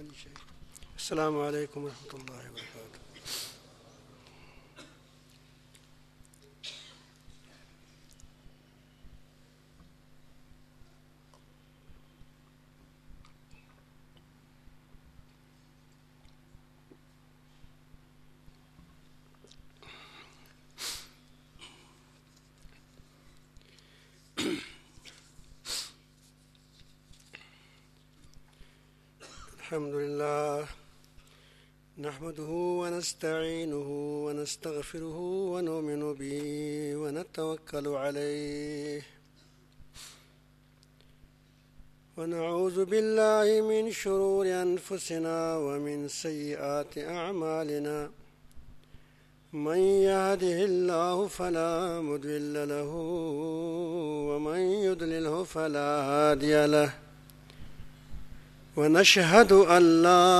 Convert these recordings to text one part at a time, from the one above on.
السلام علیکم ورحمۃ اللہ وبرکاتہ. الحمد لله نحمده ونستعينه ونستغفره ونؤمن به ونتوكل عليه ونعوذ بالله من شرور أنفسنا ومن سيئات أعمالنا من يهده الله فلا مضل له ومن يضلله فلا هادي له ونشهد أن لا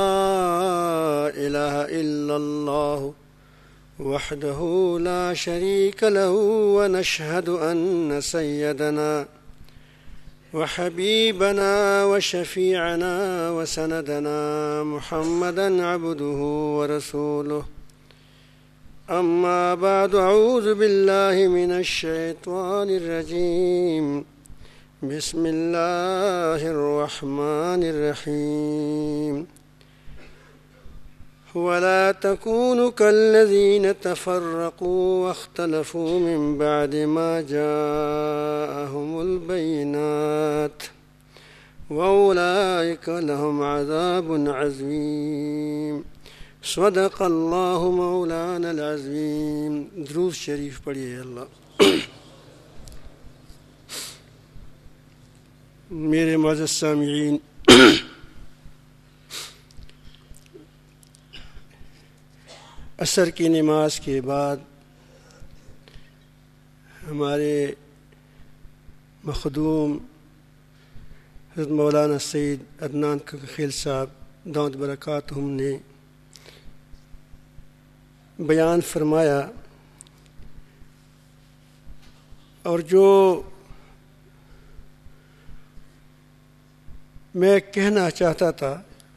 إله إلا الله وحده لا شريك له ونشهد أن سيدنا وحبيبنا وشفيعنا وسندنا محمدا عبده ورسوله. أما بعد أعوذ بالله من الشيطان الرجيم. بسم الله الرحمن الرحيم. ولا تكونوا كالذين تفرقوا واختلفوا من بعد ما جاءهم البينات وأولئك لهم عذاب عظيم. صدق الله مولانا العظيم. درود شریف پڑھیے اللہ. میرے معزز سامعین، عصر کی نماز کے بعد ہمارے مخدوم حضرت مولانا سید عدنان کاکا خیل صاحب دامت برکاتہم نے بیان فرمایا، اور جو میں کہنا چاہتا تھا،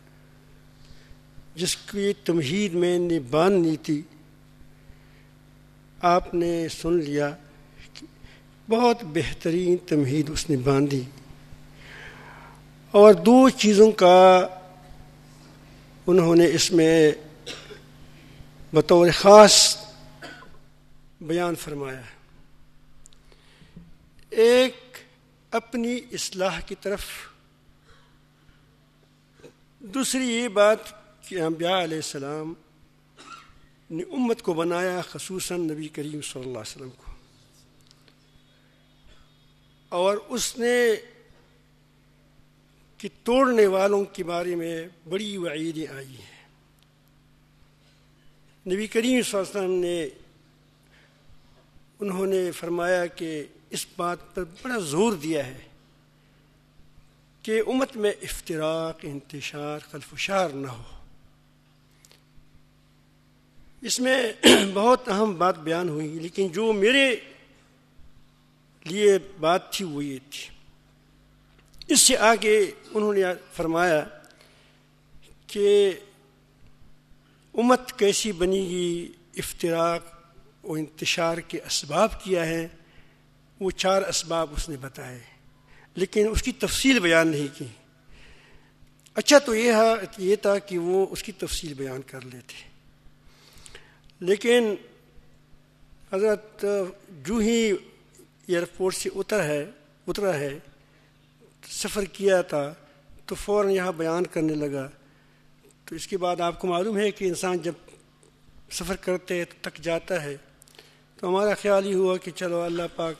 جس کی تمہید میں نے باندھنی تھی، آپ نے سن لیا. بہت بہترین تمہید اس نے باندھی، اور دو چیزوں کا انہوں نے اس میں بطور خاص بیان فرمایا. ایک اپنی اصلاح کی طرف، دوسری یہ بات کہ انبیاء علیہ السلام نے امت کو بنایا، خصوصاً نبی کریم صلی اللہ علیہ وسلم کو، اور اس نے کہ توڑنے والوں کے بارے میں بڑی وعیدیں آئی ہیں. نبی کریم صلی اللہ علیہ وسلم نے انہوں نے فرمایا کہ اس بات پر بڑا زور دیا ہے کہ امت میں افتراق، انتشار، خلف و شار نہ ہو. اس میں بہت اہم بات بیان ہوئی، لیکن جو میرے لیے بات تھی وہ یہ تھی. اس سے آگے انہوں نے فرمایا کہ امت کیسی بنے گی، افتراق و انتشار کے اسباب کیا ہیں. وہ 4 اسباب اس نے بتائے، لیکن اس کی تفصیل بیان نہیں کی. اچھا تو یہ تھا کہ وہ اس کی تفصیل بیان کر لیتے، لیکن حضرت جو ہی ایئرپورٹ سے اترا ہے، سفر کیا تھا، تو فوراً یہاں بیان کرنے لگا. تو اس کے بعد آپ کو معلوم ہے کہ انسان جب سفر کرتے ہے تو تک جاتا ہے. تو ہمارا خیال ہی ہوا کہ چلو اللہ پاک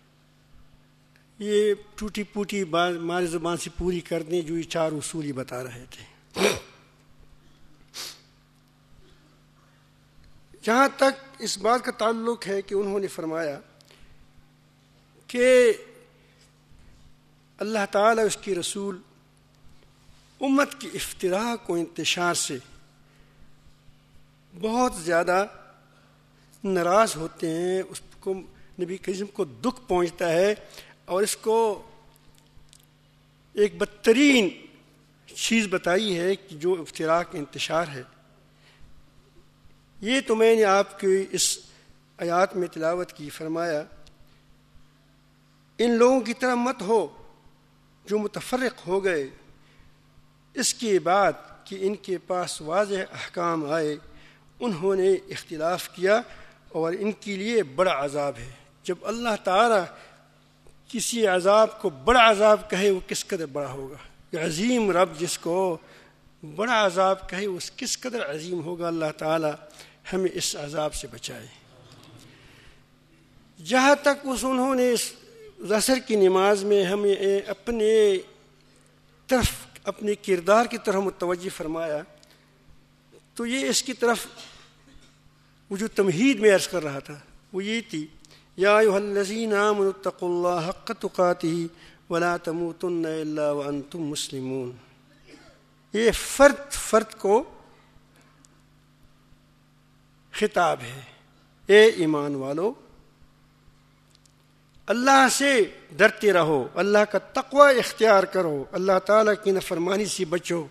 یہ ٹوٹی پوٹی بات ہماری زبان سے پوری کر دیں، جو یہ 4 اصول ہی بتا رہے تھے. جہاں تک اس بات کا تعلق ہے کہ انہوں نے فرمایا کہ اللہ تعالیٰ اس کی رسول امت کی افتراق و انتشار سے بہت زیادہ ناراض ہوتے ہیں. اس کو نبی کریم کو دکھ پہنچتا ہے، اور اس کو ایک بدترین چیز بتائی ہے کہ جو افتراق انتشار ہے، یہ تو میں نے آپ کی اس آیات میں تلاوت کی، فرمایا ان لوگوں کی طرح مت ہو جو متفرق ہو گئے اس کے بعد کہ ان کے پاس واضح احکام آئے، انہوں نے اختلاف کیا اور ان کے لیے بڑا عذاب ہے۔ جب اللہ تعالیٰ کسی عذاب کو بڑا عذاب کہے وہ کس قدر بڑا ہوگا، یہ عظیم رب جس کو بڑا عذاب کہے وہ کس قدر عظیم ہوگا۔ اللہ تعالیٰ ہمیں اس عذاب سے بچائے۔ جہاں تک انہوں نے اس عصر کی نماز میں ہمیں اپنے طرف، اپنے کردار کی طرف متوجہ فرمایا، تو یہ اس کی طرف وہ جو تمہید میں عرض کر رہا تھا وہ یہ تھی، یا ایھا الذین آمنوا اتقوا اللہ حق تقاتہ ولا تموتن الا وانتم مسلمون۔ یہ فرد کو خطاب ہے، اے ایمان والو اللہ سے ڈرتے رہو، اللہ کا تقوی اختیار کرو، اللہ تعالیٰ کی نافرمانی سے بچو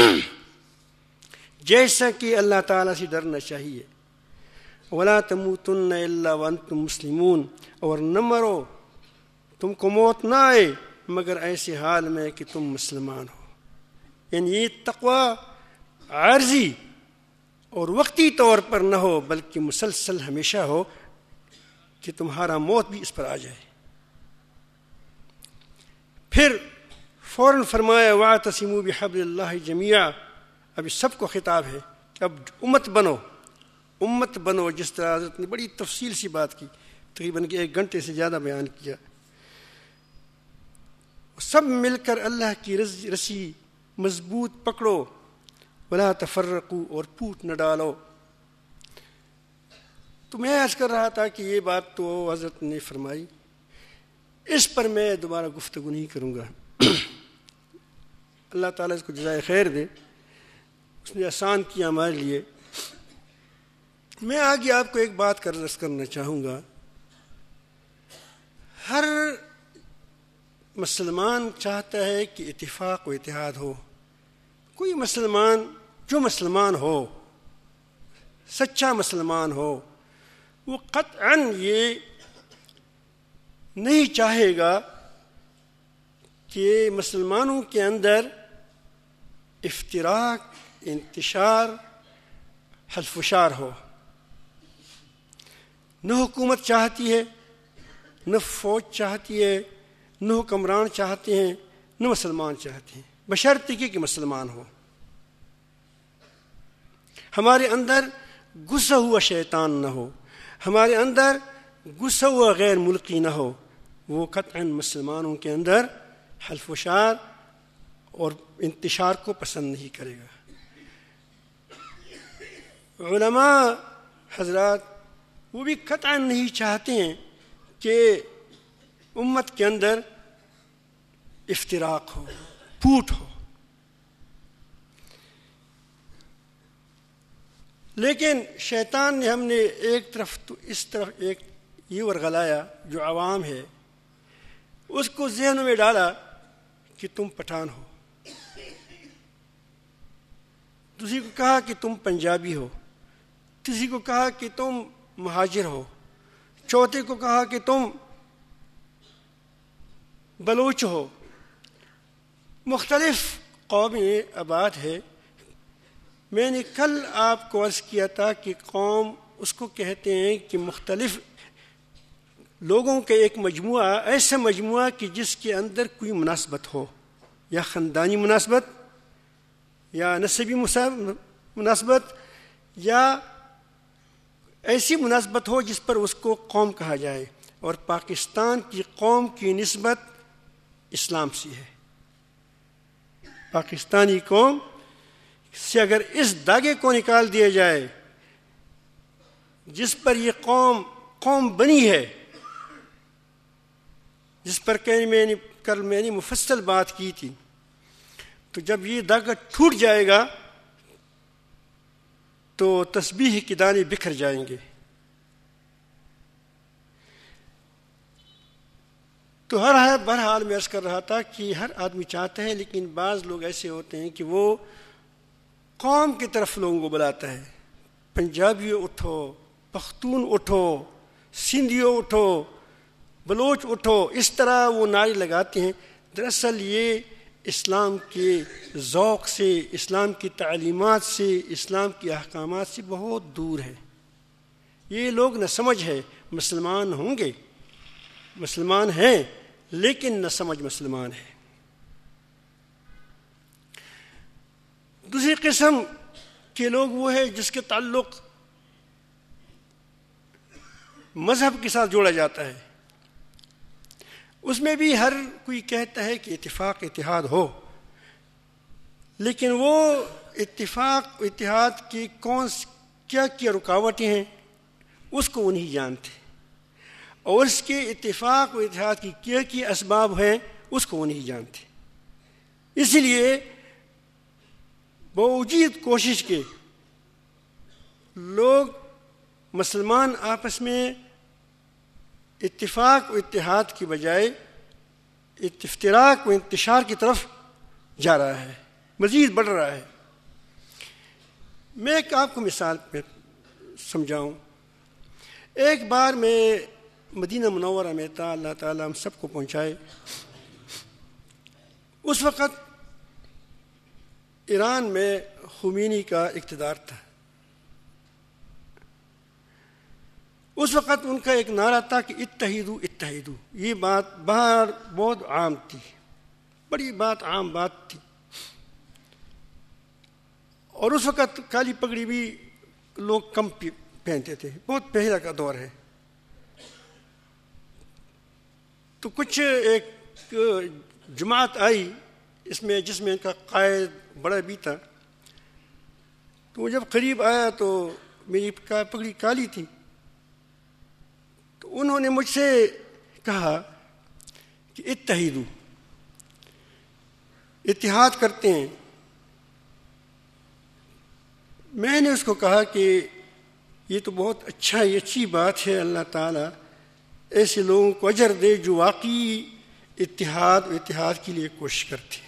جیسا کہ اللہ تعالیٰ سے ڈرنا چاہیے۔ ولا تموتن الا وانتم مسلمون، اور نہ مرو، تم کو موت نہ آئے مگر ایسے حال میں کہ تم مسلمان ہو۔ یعنی یہ تقوی عارضی اور وقتی طور پر نہ ہو بلکہ مسلسل ہمیشہ ہو کہ تمہارا موت بھی اس پر آ جائے۔ پھر فوراً فرمایا واعتصموا بحبل اللہ جمیعا، اب اس سب کو خطاب ہے کہ اب امت بنو، جس طرح حضرت نے بڑی تفصیل سی بات کی، تقریباً 1 گھنٹے سے زیادہ بیان کیا۔ سب مل کر اللہ کی رسی مضبوط پکڑو، ولا تفرقوا، اور پھوٹ نہ ڈالو۔ تو میں عرض کر رہا تھا کہ یہ بات تو حضرت نے فرمائی، اس پر میں دوبارہ گفتگو نہیں کروں گا۔ اللہ تعالیٰ اس کو جزائے خیر دے، اس نے آسان کیا ہمارے لیے۔ میں آگے آپ کو ایک بات کا عرض کرنا چاہوں گا، ہر مسلمان چاہتا ہے کہ اتفاق و اتحاد ہو۔ کوئی مسلمان جو مسلمان ہو، سچا مسلمان ہو، وہ قطعاً یہ نہیں چاہے گا کہ مسلمانوں کے اندر افتراق، انتشار، حلف و شار ہو۔ نہ حکومت چاہتی ہے، نہ فوج چاہتی ہے، نہ حکمران چاہتے ہیں، نہ مسلمان چاہتے ہیں، بشرطے کہ مسلمان ہو۔ ہمارے اندر گھسا ہوا شیطان نہ ہو، ہمارے اندر گھسا ہوا غیر ملکی نہ ہو، وہ قطعاً مسلمانوں کے اندر حلف و شار اور انتشار کو پسند نہیں کرے گا۔ علماء حضرات وہ بھی قطعاً نہیں چاہتے ہیں کہ امت کے اندر افتراق ہو، پھوٹ ہو، لیکن شیطان نے ہم نے ایک طرف تو اس طرف ایک یہ ورغلایا جو عوام ہے، اس کو ذہن میں ڈالا کہ تم پٹھان ہو، کسی کو کہا کہ تم پنجابی ہو، کسی کو کہا کہ تم مہاجر ہو، چوتھے کو کہا کہ تم بلوچ ہو۔ مختلف قومیں آباد ہے۔ میں نے کل آپ کو عرض کیا تھا کہ قوم اس کو کہتے ہیں کہ مختلف لوگوں کا ایک مجموعہ، ایسا مجموعہ کہ جس کے اندر کوئی مناسبت ہو، یا خاندانی مناسبت، یا نسبی مناسبت، یا ایسی مناسبت ہو جس پر اس کو قوم کہا جائے۔ اور پاکستان کی قوم کی نسبت اسلام سے ہے۔ پاکستانی قوم سے اگر اس داغے کو نکال دیا جائے جس پر یہ قوم بنی ہے، جس پر کل میں نے مفصل بات کی تھی، تو جب یہ داغا ٹوٹ جائے گا تو تسبیح کے دانے بکھر جائیں گے۔ تو بہرحال میں عرض کر رہا تھا کہ ہر آدمی چاہتا ہے، لیکن بعض لوگ ایسے ہوتے ہیں کہ وہ قوم کی طرف لوگوں کو بلاتا ہے، پنجابیوں اٹھو، پختون اٹھو، سندھیوں اٹھو، بلوچ اٹھو، اس طرح وہ نعرے لگاتے ہیں۔ دراصل یہ اسلام کے ذوق سے، اسلام کی تعلیمات سے، اسلام کے احکامات سے بہت دور ہے۔ یہ لوگ نہ سمجھ ہے، مسلمان ہوں گے، مسلمان ہیں، لیکن نہ سمجھ مسلمان ہے۔ دوسری قسم کے لوگ وہ ہے جس کے تعلق مذہب کے ساتھ جوڑا جاتا ہے، اس میں بھی ہر کوئی کہتا ہے کہ اتفاق اتحاد ہو، لیکن وہ اتفاق اتحاد کی کیا رکاوٹیں ہیں اس کو وہ نہیں جانتے، اور اس کے اتفاق و اتحاد کی کیا اسباب ہیں اس کو وہ نہیں جانتے۔ اسی لیے باوجود کوشش کے لوگ مسلمان آپس میں اتفاق و اتحاد کی بجائے افتراق و انتشار کی طرف جا رہا ہے، مزید بڑھ رہا ہے۔ میں ایک آپ کو مثال پہ سمجھاؤں۔ ایک بار میں مدینہ منورہ میں تھا، اللہ تعالیٰ ہم سب کو پہنچائے۔ اس وقت ایران میں خمینی کا اقتدار تھا۔ اس وقت ان کا ایک نعرہ تھا کہ اتحدو اتحدو، یہ بات باہر بہت عام تھی، بڑی بات، عام بات تھی۔ اور اس وقت کالی پگڑی بھی لوگ کم پہنتے تھے، بہت پہلے کا دور ہے۔ تو کچھ ایک جماعت آئی جس میں ان کا قائد بڑا بھی تھا۔ تو وہ جب قریب آیا تو میری پگڑی کالی تھی، تو انہوں نے مجھ سے کہا کہ اتحدو، اتحاد کرتے ہیں۔ میں نے اس کو کہا کہ یہ تو بہت اچھا، یہ اچھی بات ہے، اللہ تعالیٰ ایسے لوگوں کو اجر دے جو واقعی اتحاد و اتحاد کے لیے کوشش کرتے ہیں،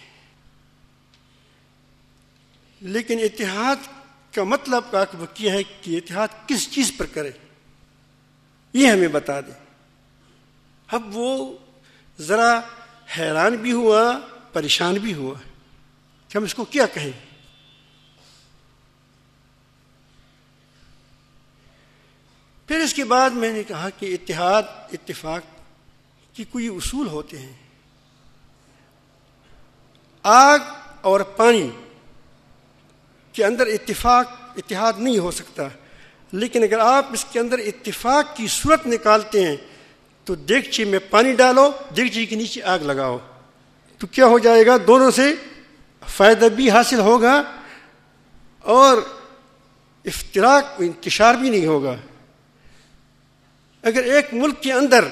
لیکن اتحاد کا مطلب کیا ہے کہ اتحاد کس چیز پر کرے، یہ ہمیں بتا دیں۔ اب وہ ذرا حیران بھی ہوا، پریشان بھی ہوا کہ ہم اس کو کیا کہیں۔ پھر اس کے بعد میں نے کہا کہ اتحاد اتفاق کی کوئی اصول ہوتے ہیں۔ آگ اور پانی کے اندر اتحاد نہیں ہو سکتا، لیکن اگر آپ اس کے اندر اتفاق کی صورت نکالتے ہیں تو دیگچی میں پانی ڈالو، دیگچی کے نیچے آگ لگاؤ، تو کیا ہو جائے گا؟ دونوں سے فائدہ بھی حاصل ہوگا اور افتراق و انتشار بھی نہیں ہوگا۔ اگر ایک ملک کے اندر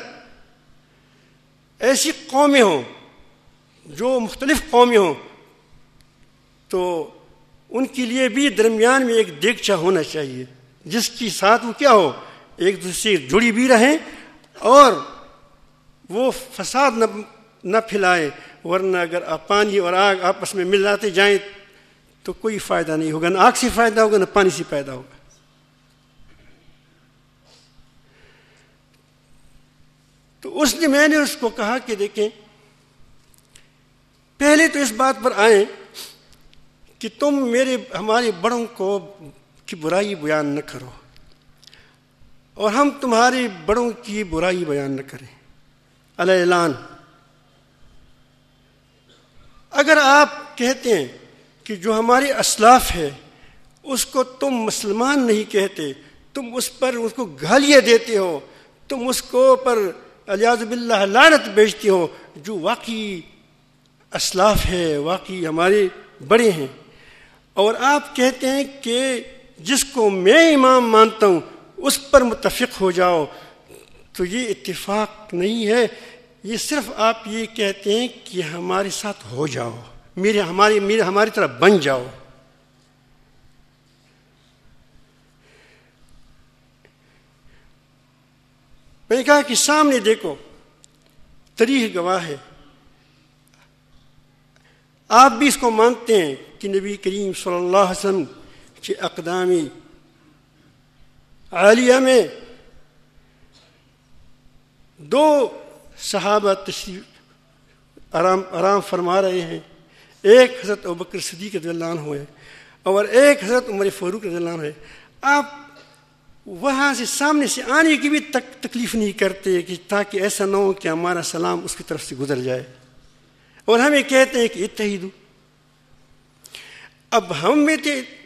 ایسی قومیں ہوں جو مختلف قومیں ہوں تو ان کے لیے بھی درمیان میں ایک دیگچہ ہونا چاہیے جس کی ساتھ وہ کیا ہو، ایک دوسرے سے جڑی بھی رہیں اور وہ فساد نہ پھیلائے، ورنہ اگر پانی اور آگ آپس میں ملاتے جائیں تو کوئی فائدہ نہیں ہوگا، نہ آگ سے فائدہ ہوگا نہ پانی سے فائدہ ہوگا۔ تو میں نے اس کو کہا کہ دیکھیں، پہلے تو اس بات پر آئیں کہ تم ہمارے بڑوں کی برائی بیان نہ کرو اور ہم تمہارے بڑوں کی برائی بیان نہ کریں۔ اعلان، اگر آپ کہتے ہیں کہ جو ہمارے اسلاف ہے اس کو تم مسلمان نہیں کہتے، تم اس کو گالیاں دیتے ہو، تم اس کو پر الیاذ باللہ لعنت بیچتے ہو، جو واقعی اسلاف ہے، واقعی ہمارے بڑے ہیں، اور آپ کہتے ہیں کہ جس کو میں امام مانتا ہوں اس پر متفق ہو جاؤ، تو یہ اتفاق نہیں ہے، یہ صرف آپ یہ کہتے ہیں کہ ہمارے ساتھ ہو جاؤ، ہماری طرح بن جاؤ۔ میں نے کہا کہ سامنے دیکھو، تاریخ گواہ ہے. آپ بھی اس کو مانتے ہیں کہ نبی کریم صلی اللہ علیہ وسلم کے اقدام عالیہ میں 2 صحابہ تشریف آرام فرما رہے ہیں. ایک حضرت ابوبکر صدیق رضی اللہ عنہ ہے اور ایک حضرت عمر فاروق رضی اللہ عنہ ہے. آپ وہاں سے سامنے سے آنے کی بھی تکلیف نہیں کرتے کہ تاکہ ایسا نہ ہو کہ ہمارا سلام اس کی طرف سے گزر جائے، اور ہمیں کہتے ہیں کہ اتحیدو. اب ہم میں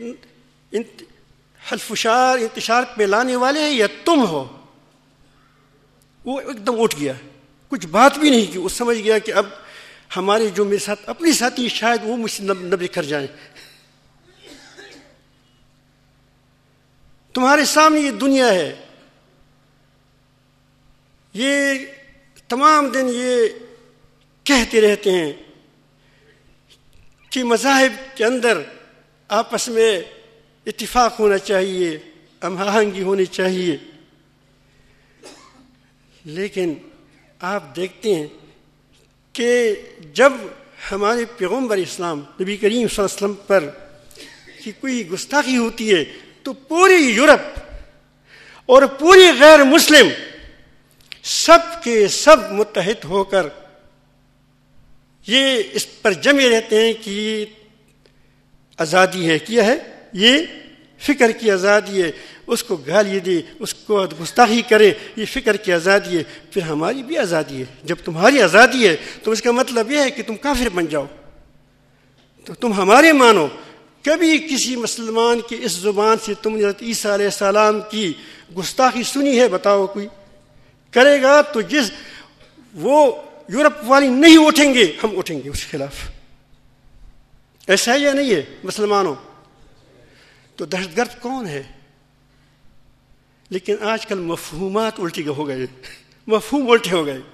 حلفشار انتشار پہ لانے والے ہیں یا تم ہو؟ وہ ایک دم اٹھ گیا، کچھ بات بھی نہیں کی. وہ سمجھ گیا کہ اب ہمارے جو میرے ساتھ اپنے ساتھی شاید وہ مجھ سے نہ بکھر جائیں. تمہارے سامنے یہ دنیا ہے، یہ تمام دن یہ کہتے رہتے ہیں کہ مذاہب کے اندر آپس میں اتفاق ہونا چاہیے، ہم آہنگی ہونی چاہیے. لیکن آپ دیکھتے ہیں کہ جب ہمارے پیغمبر اسلام نبی کریم صلی اللہ علیہ وسلم پر کی کوئی گستاخی ہوتی ہے تو پوری یورپ اور پوری غیر مسلم سب کے سب متحد ہو کر یہ اس پر جمے رہتے ہیں کہ یہ آزادی ہے. کیا ہے؟ یہ فکر کی آزادی ہے. اس کو گالی دے، اس کو گستاخی کرے، یہ فکر کی آزادی ہے. پھر ہماری بھی آزادی ہے. جب تمہاری آزادی ہے تو اس کا مطلب یہ ہے کہ تم کافر بن جاؤ، تو تم ہمارے مانو. کبھی کسی مسلمان کی اس زبان سے تم نے حضرت عیسیٰ علیہ السلام کی گستاخی سنی ہے؟ بتاؤ کوئی کرے گا. تو جس وہ یورپ والی نہیں اٹھیں گے، ہم اٹھیں گے اس کے خلاف. ایسا ہے یا نہیں ہے مسلمانوں؟ تو دہشت گرد کون ہے؟ لیکن آج کل مفہومات الٹی ہو گئے، مفہوم الٹے ہو گئے.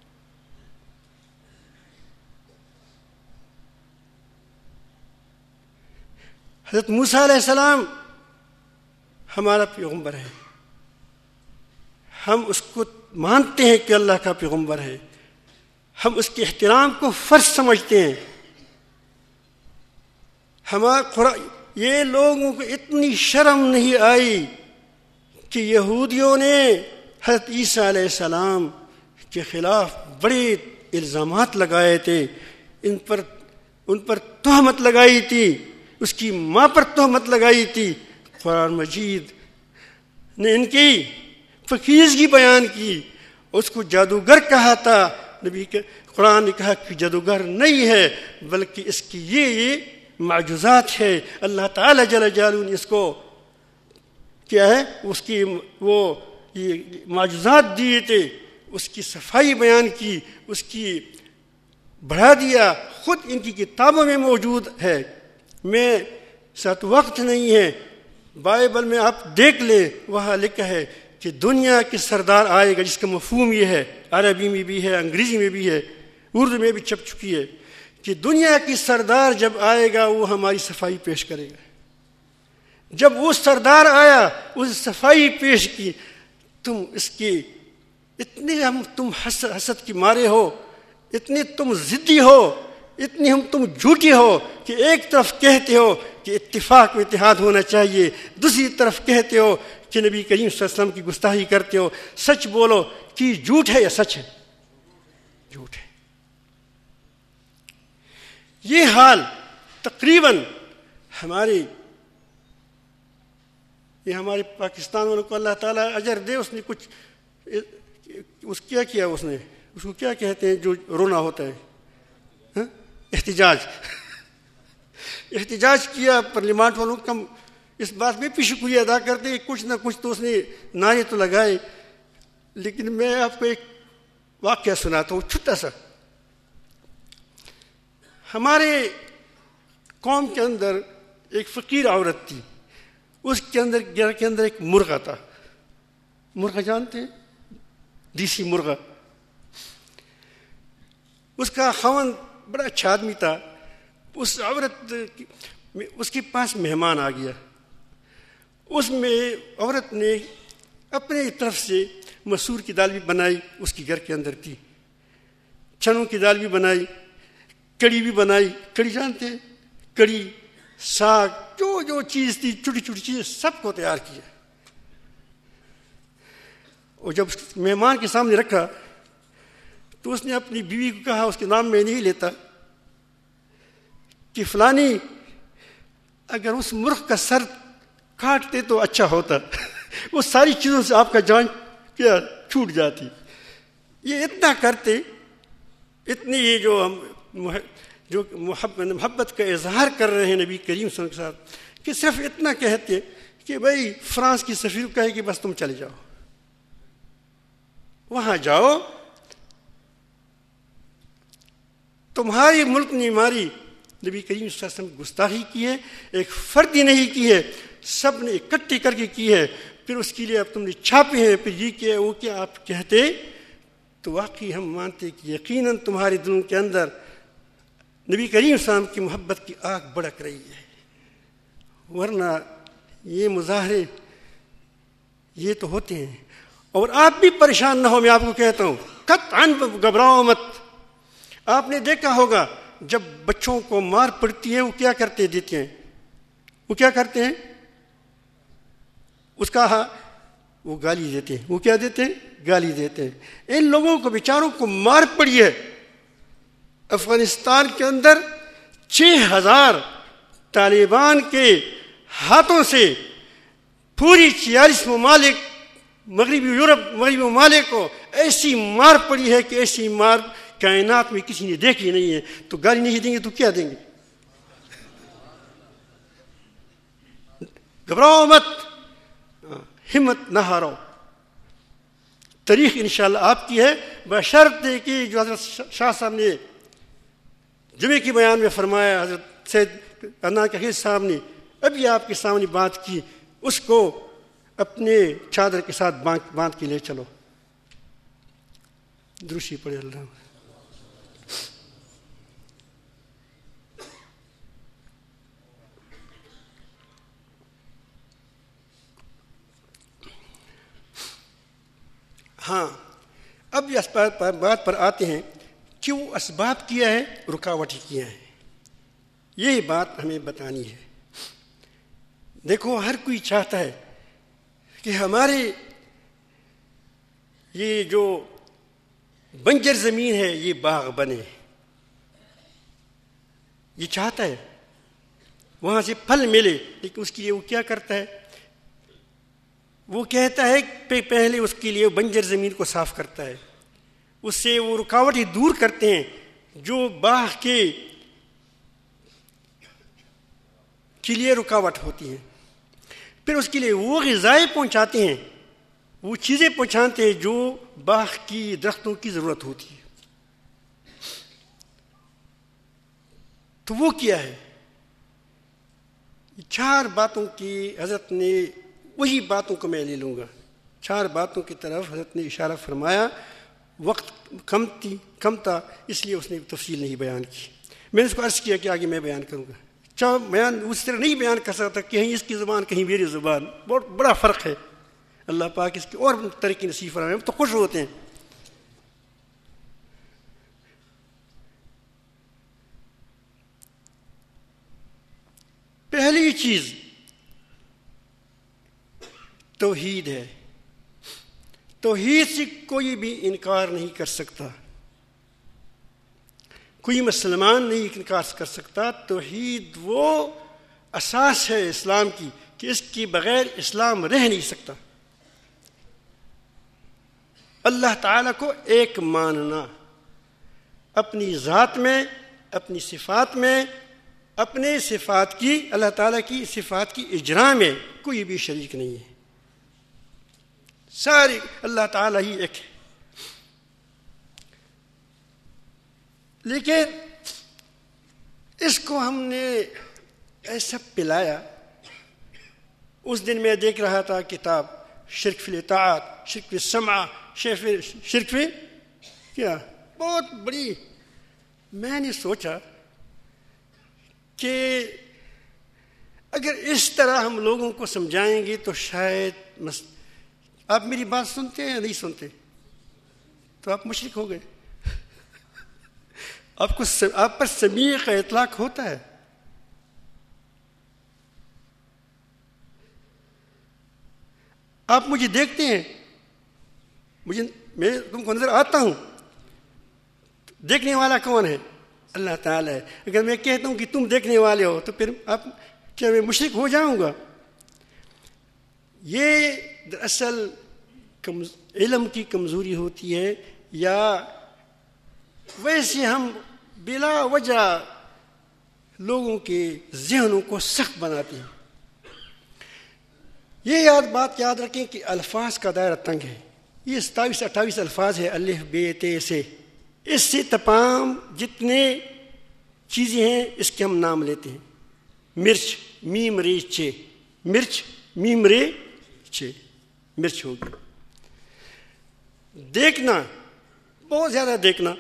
حضرت موسیٰ علیہ السلام ہمارا پیغمبر ہے، ہم اس کو مانتے ہیں کہ اللہ کا پیغمبر ہے، ہم اس کے احترام کو فرض سمجھتے ہیں. یہ لوگوں کو اتنی شرم نہیں آئی کہ یہودیوں نے حضرت عیسیٰ علیہ السلام کے خلاف بڑے الزامات لگائے تھے، ان پر تہمت لگائی تھی، اس کی ماں پر تہمت لگائی تھی. قرآن مجید نے ان کی فقیزگی بیان کی، اس کو جادوگر کہا تھا. نبی کے قرآن نے کہا کہ جادوگر نہیں ہے بلکہ اس کی یہ معجزات ہے. اللہ تعالی جل جلالہ نے اس کو کیا ہے، اس کی وہ یہ معجزات دیے تھے، اس کی صفائی بیان کی، اس کی بڑھا دیا. خود ان کی کتابوں میں موجود ہے. میں ساتھ وقت نہیں ہے، بائبل میں آپ دیکھ لیں، وہاں لکھا ہے کہ دنیا کے سردار آئے گا، جس کا مفہوم یہ ہے، عربی میں بھی ہے، انگریزی میں بھی ہے، اردو میں بھی چھپ چکی ہے، کہ دنیا کی سردار جب آئے گا وہ ہماری صفائی پیش کرے گا. جب وہ سردار آیا، اس صفائی پیش کی. تم اس کی اتنے تم حسد کی مارے ہو، اتنے تم ضدی ہو، اتنی تم جھوٹی ہو کہ ایک طرف کہتے ہو کہ اتفاق و اتحاد ہونا چاہیے، دوسری طرف کہتے ہو کہ نبی کریم صلی اللہ علیہ وسلم کی گستاخی کرتے ہو. سچ بولو کہ جھوٹ ہے یا سچ ہے؟ جھوٹ ہے. یہ حال تقریباً ہمارے پاکستان والوں کو اللہ تعالیٰ اجر دے. اس نے کچھ کیا اس نے اس کو کیا کہتے ہیں جو رونا ہوتا ہے؟ احتجاج کیا. پارلیمنٹ والوں کا اس بات میں بھی شکریہ ادا کرتے کہ کچھ نہ کچھ تو اس نے نعرے تو لگائے. لیکن میں آپ کو ایک واقعہ سناتا ہوں چھوٹا سا. ہمارے قوم کے اندر ایک فقیر عورت تھی، اس کے اندر گھر کے اندر ایک مرغا تھا. مرغا جانتے ہیں؟ دیسی مرغا. اس کا خاوند بڑا اچھا آدمی تھا. اس کے پاس مہمان آ گیا. اس میں عورت نے اپنے طرف سے مسور کی دال بھی بنائی، اس کی گھر کے اندر تھی. چنوں کی دال بھی بنائی، کڑی بھی بنائی. کڑی جانتے ہیں؟ کڑی، ساگ، جو جو چیز تھی چھوٹی چھوٹی چیزیں سب کو تیار کیا. اور جب مہمان کے سامنے رکھا تو اس نے اپنی بیوی کو کہا، اس کے نام میں نہیں لیتا، کہ فلانی اگر اس مرغ کا سر کاٹتے تو اچھا ہوتا. وہ ساری چیزوں سے آپ کا جان کیا چھوٹ جاتی. یہ اتنا کرتے، اتنی یہ جو ہم جو محبت کا اظہار کر رہے ہیں نبی کریم صلی اللہ علیہ وسلم کے ساتھ، کہ صرف اتنا کہتے کہ بھائی فرانس کی سفیر کو کہے کہ بس تم چلے جاؤ، وہاں جاؤ، تمہاری ملک نے ہماری نبی کریم صلی اللہ علیہ وسلم گستاخی کی ہے، ایک فرد ہی نہیں کی ہے، سب نے اکٹھے کر کے کی ہے. پھر اس کے لیے اب تم نے چھاپے ہیں، پھر یہ کیا وہ کیا آپ کہتے تو واقعی ہم مانتے کہ یقیناً تمہارے دلوں کے اندر نبی کریم صلی اللہ علیہ وسلم کی محبت کی آگ بھڑک رہی ہے. ورنہ یہ مظاہرے یہ تو ہوتے ہیں. اور آپ بھی پریشان نہ ہو، میں آپ کو کہتا ہوں قطعاً گھبراؤ مت. آپ نے دیکھا ہوگا جب بچوں کو مار پڑتی ہے وہ کیا کرتے دیتے ہیں، وہ کیا کرتے ہیں، اس کا وہ گالی دیتے ہیں. وہ کیا دیتے ہیں؟ گالی دیتے ہیں. ان لوگوں کو بیچاروں کو مار پڑی ہے. افغانستان کے اندر 6000 طالبان کے ہاتھوں سے پوری 46 ممالک مغربی یورپ، مغربی ممالک کو ایسی مار پڑی ہے کہ ایسی مار کائنات میں کسی نے دیکھی نہیں ہے. تو گالی نہیں دیں گے تو کیا دیں گے؟ گھبراؤ مت، ہمت نہ ہارو. تاریخ انشاءاللہ آپ کی ہے، بشرطے کہ جو حضرت شاہ صاحب نے جمعے کی بیان میں فرمایا، حضرت سید عدنان کاکڑ صاحب نے ابھی آپ کے سامنے بات کی، اس کو اپنے چادر کے ساتھ باندھ کے لے چلو. درشی پڑھے اللہ. ہاں، اب اس بات پر آتے ہیں کہ وہ اسباب کیا ہے، رکاوٹیں کیا ہیں. یہی بات ہمیں بتانی ہے. دیکھو ہر کوئی چاہتا ہے کہ ہمارے یہ جو بنجر زمین ہے یہ باغ بنے، یہ چاہتا ہے وہاں سے پھل ملے. لیکن اس کے لیے وہ کیا کرتا ہے؟ وہ کہتا ہے کہ پہلے اس کے لیے بنجر زمین کو صاف کرتا ہے، اس سے وہ رکاوٹیں دور کرتے ہیں جو باغ کے لیے رکاوٹ ہوتی ہیں. پھر اس کے لیے وہ غذائیں پہنچاتے ہیں، وہ چیزیں پہنچاتے ہیں جو باغ کی درختوں کی ضرورت ہوتی ہے. تو وہ کیا ہے؟ 4 باتوں کی حضرت نے، وہی باتوں کو میں لے لوں گا. 4 باتوں کی طرف حضرت نے اشارہ فرمایا. وقت کم تھا اس لیے اس نے تفصیل نہیں بیان کی. میں نے اس کو عرض کیا کہ آگے میں بیان کروں گا. بیان اس طرح نہیں بیان کر سکتا، کہیں اس کی زبان کہیں میری زبان، بہت بڑا فرق ہے. اللہ پاک اس کی اور طریقے نصیب فرمائے، ہم تو خوش ہوتے ہیں. پہلی چیز توحید ہے. توحید سے کوئی بھی انکار نہیں کر سکتا، کوئی مسلمان نہیں انکار کر سکتا. توحید وہ اساس ہے اسلام کی کہ اس کے بغیر اسلام رہ نہیں سکتا. اللہ تعالیٰ کو ایک ماننا، اپنی ذات میں، اپنی صفات میں، اپنے صفات کی، اللہ تعالیٰ کی صفات کی اجرا میں کوئی بھی شریک نہیں ہے. ساری اللہ تعالیٰ ہی ایک ہے. لیکن اس کو ہم نے ایسا پلایا. اس دن میں دیکھ رہا تھا کتاب شرک فی الاطاعت، شرک فی السمع، شرک فی کیا، بہت بڑی. میں نے سوچا کہ اگر اس طرح ہم لوگوں کو سمجھائیں گے تو شاید آپ میری بات سنتے ہیں یا نہیں سنتے؟ تو آپ مشرک ہو گئے. آپ پر سمیع کا اطلاق ہوتا ہے؟ آپ مجھے دیکھتے ہیں، میں تم کو نظر آتا ہوں، دیکھنے والا کون ہے؟ اللہ تعالیٰ ہے۔ اگر میں کہتا ہوں کہ تم دیکھنے والے ہو تو پھر کیا میں مشرک ہو جاؤں گا؟ یہ دراصل علم کی کمزوری ہوتی ہے، یا ویسے ہم بلا وجہ لوگوں کے ذہنوں کو سخت بناتے ہیں۔ یہ بات یاد رکھیں کہ الفاظ کا دائرہ تنگ ہے۔ یہ 27-28 الفاظ ہے الف ب ت سے، اس سے تمام جتنے چیزیں ہیں اس کے ہم نام لیتے ہیں۔ مرچ میم رے چھ، مرچ میم رے چھ، مرچ ہوگی۔ دیکھنا، بہت زیادہ دیکھنا،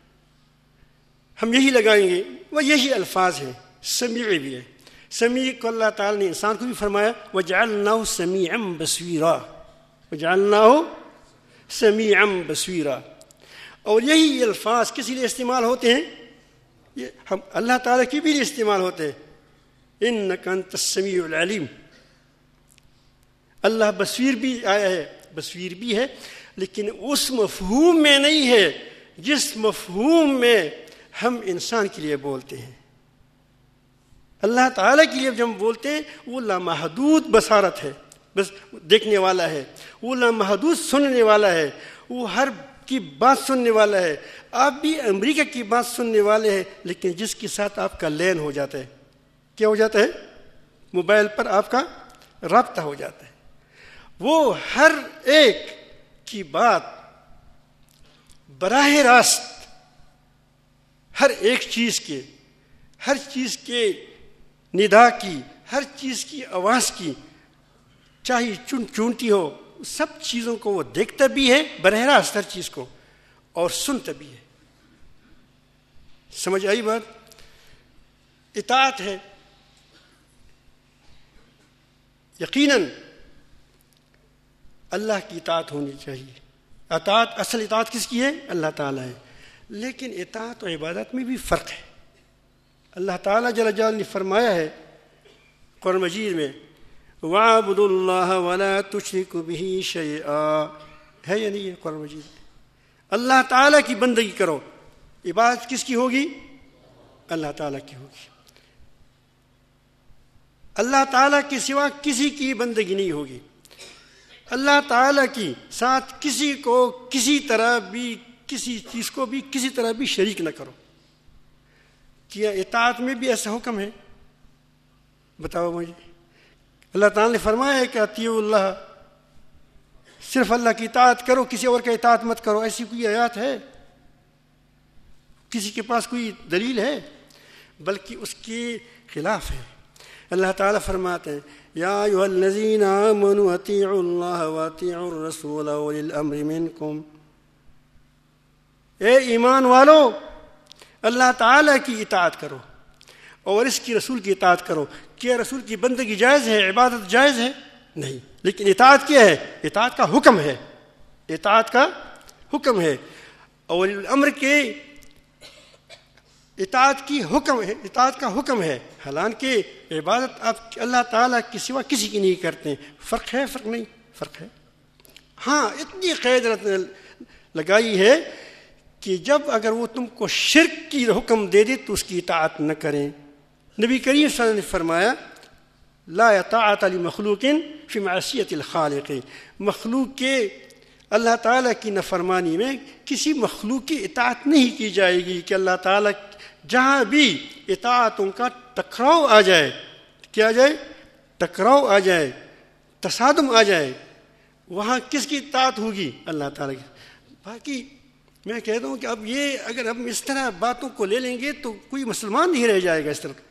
ہم یہی لگائیں گے، وہ یہی الفاظ ہیں۔ سمیع بھی ہے، سمیع کو اللہ تعالیٰ نے انسان کو بھی فرمایا وَجَعَلْنَاهُ سَمِيعًا بَصِيرًا، وَجَعَلْنَاهُ سَمِيعًا بَصِيرًا۔ اور یہی الفاظ کسی لیے استعمال ہوتے ہیں؟ یہ ہم اللہ تعالیٰ کی بھی لیے استعمال ہوتے ہیں۔ إِنَّكَ أَنْتَ السَّمِيعُ الْعَلِيمُ۔ اللہ بصیر بھی آیا ہے، بصیر بھی ہے، لیکن اس مفہوم میں نہیں ہے جس مفہوم میں ہم انسان کے لیے بولتے ہیں۔ اللہ تعالیٰ کے لیے جب ہم بولتے ہیں وہ لامحدود بصارت ہے، بس دیکھنے والا ہے، وہ لامحدود سننے والا ہے، وہ ہر کی بات سننے والا ہے۔ آپ بھی امریکہ کی بات سننے والے ہیں، لیکن جس کے ساتھ آپ کا لین ہو جاتا ہے، کیا ہو جاتا ہے؟ موبائل پر آپ کا رابطہ ہو جاتا ہے، وہ ہر ایک کی بات براہ راست ہر ایک چیز کے، ہر چیز کے ندا کی، ہر چیز کی آواز کی، چاہے چونٹی ہو، سب چیزوں کو وہ دیکھتا بھی ہے براہ راست، ہر چیز کو، اور سنتا بھی ہے۔ سمجھ آئی بات؟ اطاعت ہے، یقیناً اللہ کی اطاعت ہونی چاہیے۔ اطاعت، اصل اطاعت کس کی ہے؟ اللہ تعالیٰ ہے۔ لیکن اطاعت و عبادت میں بھی فرق ہے۔ اللہ تعالیٰ جل جلالہ نے فرمایا ہے قرآن مجید میں وَاعْبُدُوا اللَّهَ وَلَا تُشْرِكُوا بِهِ شَيْئًا، ہے یا نہیں ہے قرآن مجید؟ اللہ تعالیٰ کی بندگی کرو۔ عبادت کس کی ہوگی؟ اللہ تعالیٰ کی ہوگی۔ اللہ تعالیٰ کے سوا کسی کی بندگی نہیں ہوگی۔ اللہ تعالیٰ کی ساتھ کسی کو کسی طرح بھی، کسی چیز کو بھی کسی طرح بھی شریک نہ کرو۔ کیا اطاعت میں بھی ایسا حکم ہے؟ بتاؤ مجھے۔ اللہ تعالیٰ نے فرمایا ہے کہ اطیعوا اللہ، صرف اللہ کی اطاعت کرو، کسی اور کا اطاعت مت کرو، ایسی کوئی آیات ہے؟ کسی کے پاس کوئی دلیل ہے؟ بلکہ اس کے خلاف ہے۔ اللہ تعالیٰ فرماتے ہیں یا ایھا الذین آمنوا اطیعوا اللہ واطیعوا الرسول واولی الامر منکم، اے ایمان والو اللہ تعالیٰ کی اطاعت کرو اور اس کی رسول کی اطاعت کرو۔ کیا رسول کی بندگی جائز ہے، عبادت جائز ہے؟ نہیں، لیکن اطاعت کیا ہے؟ اطاعت کا حکم ہے، اطاعت کا حکم ہے۔ اولی الامر کے اطاعت کی حکم ہے، اطاعت کا حکم ہے، حالانکہ عبادت آپ اللہ تعالیٰ کے سوا کسی کی نہیں کرتے ہیں۔ فرق ہے؟ فرق نہیں، فرق ہے۔ ہاں اتنی قید لگائی ہے کہ جب اگر وہ تم کو شرک کی حکم دے دے تو اس کی اطاعت نہ کریں۔ نبی کریم صلی اللہ علیہ وسلم نے فرمایا لا اطاعت لمخلوق فی معصیت الخالق، مخلوق کے اللہ تعالیٰ کی نافرمانی میں کسی مخلوق کی اطاعت نہیں کی جائے گی کہ اللہ تعالیٰ جہاں بھی اطاعتوں کا ٹکراؤ آ جائے، کیا آ جائے؟ ٹکراؤ آ جائے، تصادم آ جائے، وہاں کس کی اطاعت ہوگی؟ اللہ تعالیٰ کی۔ باقی میں کہتا ہوں کہ اب یہ اگر ہم اس طرح باتوں کو لے لیں گے تو کوئی مسلمان نہیں رہ جائے گا اس طرح۔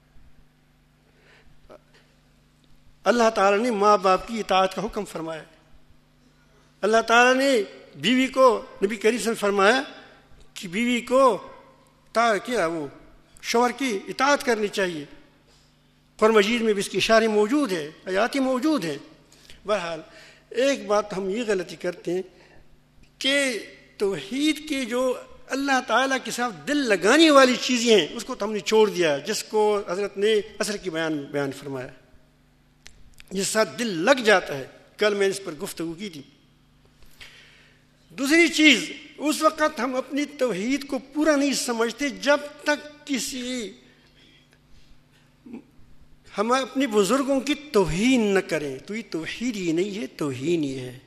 اللہ تعالیٰ نے ماں باپ کی اطاعت کا حکم فرمایا، اللہ تعالیٰ نے بیوی کو، نبی کریم صلی اللہ علیہ وسلم نے فرمایا کہ بیوی کو کیا وہ شوہر کی اطاعت کرنی چاہیے۔ قرآن مجید میں بھی اس کی اشارے موجود ہے، آیات موجود ہیں۔ بہرحال ایک بات ہم یہ غلطی کرتے ہیں کہ توحید کے جو اللہ تعالیٰ کے ساتھ دل لگانے والی چیزیں ہیں اس کو تو ہم نے چھوڑ دیا، جس کو حضرت نے اثر کی بیان فرمایا، جس ساتھ دل لگ جاتا ہے. کل میں نے اس پر گفتگو کی تھی. دوسری چیز، اس وقت ہم اپنی توحید کو پورا نہیں سمجھتے جب تک ہم اپنے بزرگوں کی توہین نہ کریں. تو یہ توحید ہی نہیں ہے، توہین ہی ہے.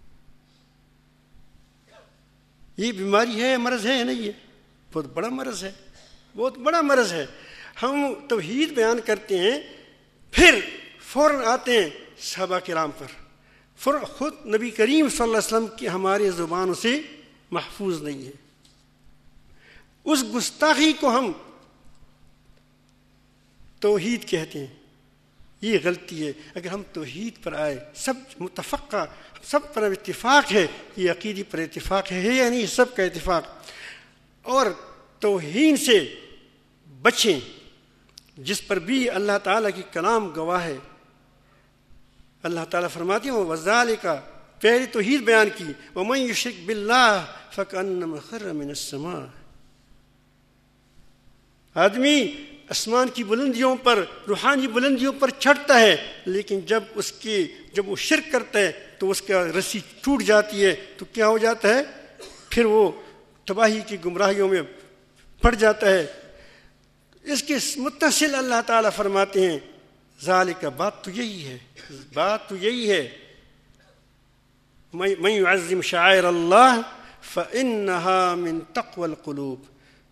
یہ بیماری ہے، مرض ہے نہیں ہے؟ بہت بڑا مرض ہے، بہت بڑا مرض ہے. ہم توحید بیان کرتے ہیں، پھر فوراً آتے ہیں صحابہ کرام پر. خود نبی کریم صلی اللہ علیہ وسلم کی ہمارے زبانوں سے محفوظ نہیں ہے. اس گستاخی کو ہم توحید کہتے ہیں. یہ غلطی ہے. اگر ہم توحید پر آئے، سب متفقہ، سب پر اتفاق ہے، یہ عقیدی پر اتفاق ہے یا نہیں؟ سب کا اتفاق. اور توہین سے بچیں، جس پر بھی اللہ تعالیٰ کی کلام گواہ ہے. اللہ تعالیٰ فرماتے ہیں وَذَلِكَ، پہلی توحید بیان کی، وَمَن يُشْرِكْ بِاللَّهِ فَكَأَنَّمَا خَرَّ مِنَ السَّمَاءِ. آدمی آسمان کی بلندیوں پر، روحانی بلندیوں پر چڑھتا ہے، لیکن جب وہ شرک کرتا ہے تو اس کا رسی ٹوٹ جاتی ہے، تو کیا ہو جاتا ہے؟ پھر وہ تباہی کی گمراہیوں میں پڑ جاتا ہے. اس کے متصل اللہ تعالیٰ فرماتے ہیں ذالک، بات تو یہی ہے، بات تو یہی ہے. من يعظم شعائر اللہ فإنها من تقوى القلوب.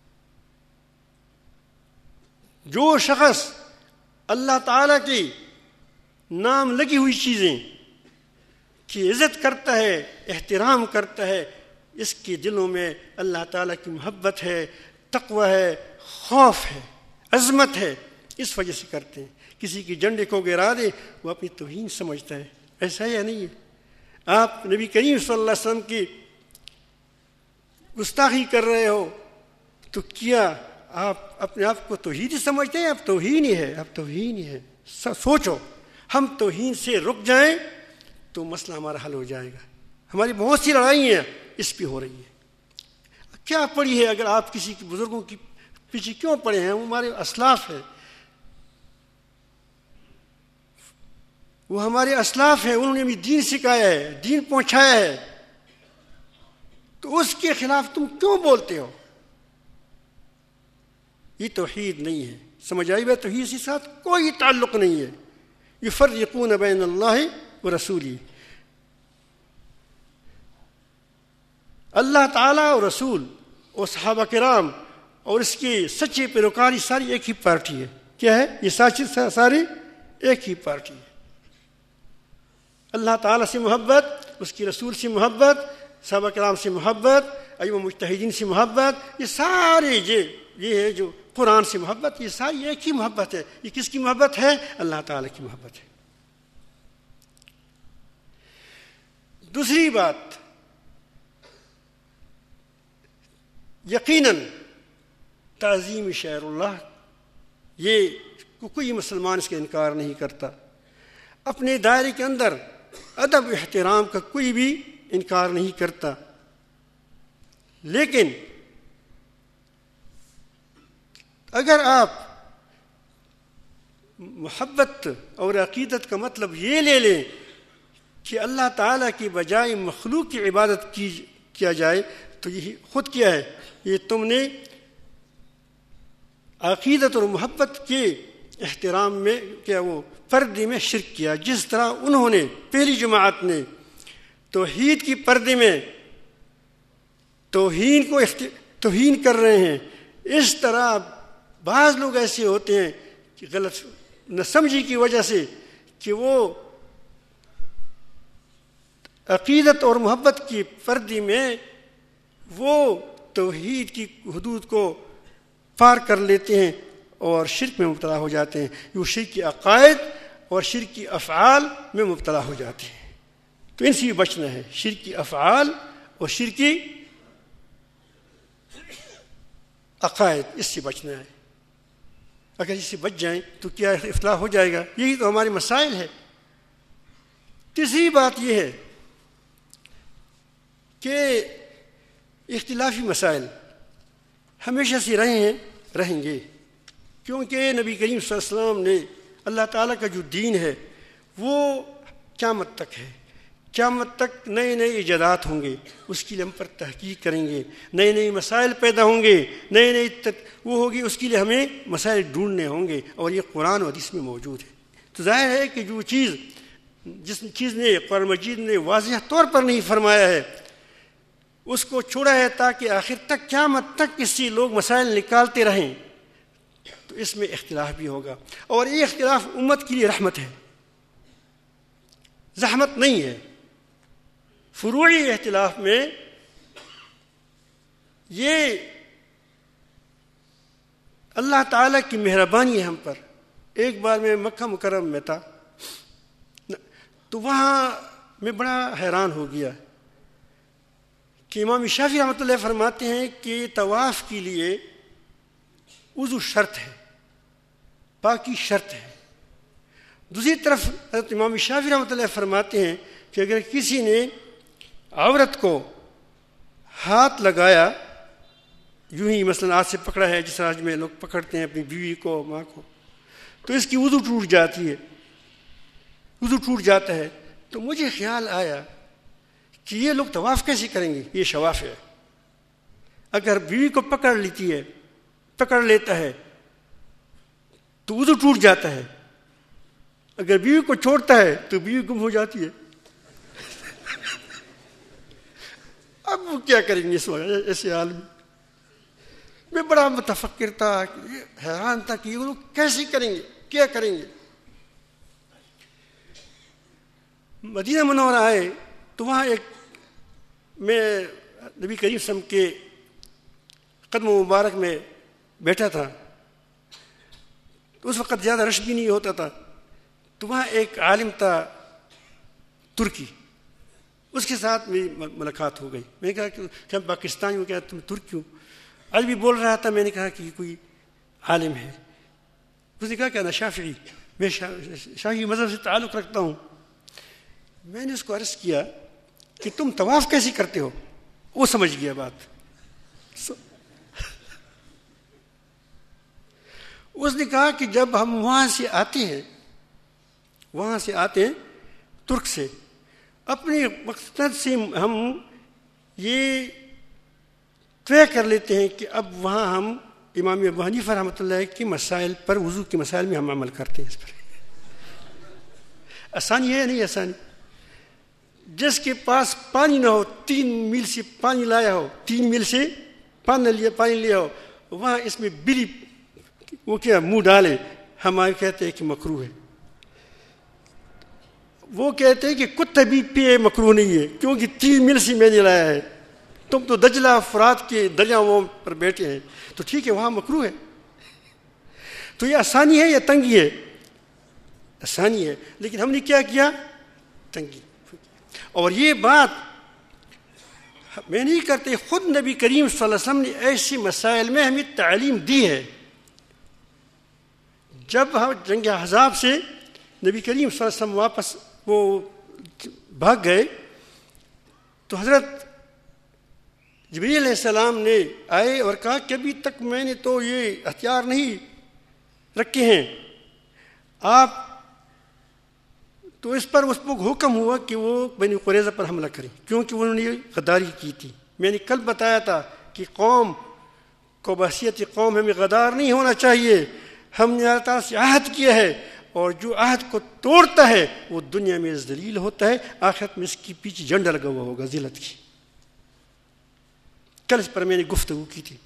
جو شخص اللہ تعالیٰ کی نام لگی ہوئی چیزیں کی عزت کرتا ہے، احترام کرتا ہے، اس کے دلوں میں اللہ تعالیٰ کی محبت ہے، تقوی ہے، خوف ہے، عظمت ہے. اس وجہ سے کرتے ہیں. کسی کی جھنڈے کو گرا دے، وہ اپنی توہین سمجھتا ہے. ایسا ہے یا نہیں ہے؟ آپ نبی کریم صلی اللہ علیہ وسلم کی گستاخی کر رہے ہو تو کیا آپ اپنے آپ کو توحیدی سمجھتے ہیں؟ اب توہین ہی ہے، اب توہین ہی ہے. سوچو، ہم توہین سے رک جائیں تو مسئلہ ہمارا حل ہو جائے گا. ہماری بہت سی لڑائیاں اس پہ ہو رہی ہیں. کیا پڑھی ہے؟ اگر آپ کسی کے بزرگوں کی پیچھے کیوں پڑے ہیں؟ وہ ہمارے اسلاف ہیں، وہ ہمارے اسلاف ہیں، انہوں نے ہمیں دین سکھایا ہے، دین پہنچایا ہے. تو اس کے خلاف تم کیوں بولتے ہو؟ یہ توحید نہیں ہے. سمجھ آئی بات؟ توحید کے ساتھ کوئی تعلق نہیں ہے. یفرقون بین اللہ و رسولی. اللہ تعالیٰ اور رسول اور صحابہ کرام اور اس کے سچے پیروکاری ساری ایک ہی پارٹی ہے. کیا ہے یہ؟ ساری ایک ہی پارٹی ہے. اللہ تعالیٰ سے محبت، اس کی رسول سے محبت، صحابہ کرام سے محبت، ائمہ مجتہدین سے محبت، یہ سارے یہ ہے جو قرآن سے محبت، یہ ساری ایک ہی محبت ہے. یہ کس کی محبت ہے؟ اللہ تعالیٰ کی محبت ہے. دوسری بات، یقیناً تعظیم شعائر اللہ، یہ کوئی مسلمان اس کا انکار نہیں کرتا. اپنے دائرے کے اندر ادب و احترام کا کوئی بھی انکار نہیں کرتا. لیکن اگر آپ محبت اور عقیدت کا مطلب یہ لے لیں کہ اللہ تعالیٰ کی بجائے مخلوق کی عبادت کیا جائے، تو یہ خود کیا ہے؟ یہ تم نے عقیدت اور محبت کے احترام میں کیا وہ پردے میں شرک کیا. جس طرح انہوں نے، پہلی جماعت نے توحید کی پردے میں توہین کر رہے ہیں، اس طرح بعض لوگ ایسے ہوتے ہیں کہ غلط نہ سمجھی کی وجہ سے کہ وہ عقیدت اور محبت کی پردے میں وہ توحید کی حدود کو پار کر لیتے ہیں اور شرک میں مبتلا ہو جاتے ہیں. وہ شرک کی عقائد اور شرک کی افعال میں مبتلا ہو جاتے ہیں. تو ان سے بھی بچنا ہے. شرک کی افعال اور شرک کی عقائد، اس سے بچنا ہے. اگر اس سے بچ جائیں تو کیا اصلاح ہو جائے گا؟ یہی تو ہمارے مسائل ہے. تیسری بات یہ ہے کہ اختلافی مسائل، ہمیشہ سے رہے ہیں، رہیں گے، کیونکہ نبی کریم صلی اللہ علیہ وسلم نے اللہ تعالیٰ کا جو دین ہے وہ قیامت تک ہے، قیامت تک نئے نئے ایجادات ہوں گے، اس کے لیے ہم پر تحقیق کریں گے، نئے نئے مسائل پیدا ہوں گے، نئے نئے وہ ہوگی، اس کے لیے ہمیں مسائل ڈھونڈنے ہوں گے، اور یہ قرآن و حدیث میں موجود ہے۔ تو ظاہر ہے کہ جو چیز جس چیز نے قرآن مجید نے واضح طور پر نہیں فرمایا ہے اس کو چھوڑا ہے تاکہ آخر تک قیامت تک اس سے لوگ مسائل نکالتے رہیں، تو اس میں اختلاف بھی ہوگا، اور یہ اختلاف امت کے لیے رحمت ہے، زحمت نہیں ہے۔ فروعی اختلاف میں یہ اللہ تعالیٰ کی مہربانی ہے ہم پر۔ ایک بار میں مکہ مکرمہ میں تھا تو وہاں میں بڑا حیران ہو گیا کہ امام شافعی رحمۃ اللہ فرماتے ہیں کہ طواف کے لیے وضو شرط ہے، پاکی شرط ہے۔ دوسری طرف حضرت امام شافعی رحمۃ اللہ فرماتے ہیں کہ اگر کسی نے عورت کو ہاتھ لگایا، یوں ہی مثلا ہاتھ سے پکڑا ہے جس طرح میں لوگ پکڑتے ہیں اپنی بیوی کو، ماں کو، تو اس کی وضو ٹوٹ جاتی ہے، وضو ٹوٹ جاتا ہے۔ تو مجھے خیال آیا کہ یہ لوگ طواف کیسے کریں گے؟ یہ شواف ہے، اگر بیوی کو پکڑ لیتا ہے تو وضو ٹوٹ جاتا ہے، اگر بیوی کو چھوڑتا ہے تو بیوی گم ہو جاتی ہے۔ اب وہ کیا کریں گے اس وقت ایسے حال میں بڑا متفکر تھا، حیران تھا کہ یہ لوگ کیسے کریں گے، کیا کریں گے۔ مدینہ منورہ آئے تو وہاں میں نبی کریم صلی اللہ علیہ وسلم کے قدم مبارک میں بیٹھا تھا، تو اس وقت زیادہ رش بھی نہیں ہوتا تھا، تو وہاں ایک عالم تھا ترکی، اس کے ساتھ میری ملاقات ہو گئی۔ میں نے کہا کہ ہم پاکستانی ہو، کیا تم ترکی ہو؟ آج بھی بول رہا تھا، میں نے کہا کہ یہ کوئی عالم ہے۔ اس نے کہا کہ انا شافعی، میں شافعی مذہب سے تعلق رکھتا ہوں۔ میں نے اس کو عرض کیا کہ تم طواف کیسے کرتے ہو؟ وہ سمجھ گیا بات۔ اس نے کہا کہ جب ہم وہاں سے آتے ہیں ترک سے، اپنے مقصد سے ہم یہ طے کر لیتے ہیں کہ اب وہاں ہم امام ابو حنیفہ رحمۃ اللہ کے مسائل پر، وضو کے مسائل میں ہم عمل کرتے ہیں۔ اس پر آسانی ہے یا نہیں آسانی؟ جس کے پاس پانی نہ ہو، 3 میل سے پانی لایا ہو، 3 میل سے پانی لیا ہو، وہاں اس میں بلی وہ کیا منہ ڈالے، ہمارے کہتے ہیں کہ مکروہ ہے۔ وہ کہتے ہیں کہ کتا بھی پیے مکروہ نہیں ہے، کیونکہ 3 میل سے میں نے لایا ہے، تم تو دجلہ فرات کے دریاؤں پر بیٹھے ہیں، تو ٹھیک ہے وہاں مکروہ ہے۔ تو یہ آسانی ہے یا تنگی ہے؟ آسانی ہے، لیکن ہم نے کیا کیا؟ تنگی۔ اور یہ بات میں نہیں کرتے، خود نبی کریم صلی اللہ علیہ وسلم نے ایسے مسائل میں ہمیں تعلیم دی ہے۔ جب ہم جنگ احزاب سے نبی کریم صلی اللہ علیہ وسلم واپس وہ بھاگ گئے تو حضرت جبریل علیہ السلام نے آئے اور کہا کہ ابھی تک میں نے تو یہ ہتھیار نہیں رکھے ہیں، آپ تو اس پر حکم ہوا کہ وہ بنی قریظہ پر حملہ کریں، کیونکہ انہوں نے غداری کی تھی۔ میں نے کل بتایا تھا کہ قوم کو بحثیت قوم ہمیں غدار نہیں ہونا چاہیے، ہم نے اللہ تعالیٰ سے عہد کیا ہے، اور جو عہد کو توڑتا ہے وہ دنیا میں ذلیل ہوتا ہے، آخرت میں اس کی پیچھے جھنڈا لگا ہوا ہوگا ذلت کی۔ کل اس پر میں نے گفتگو کی تھی۔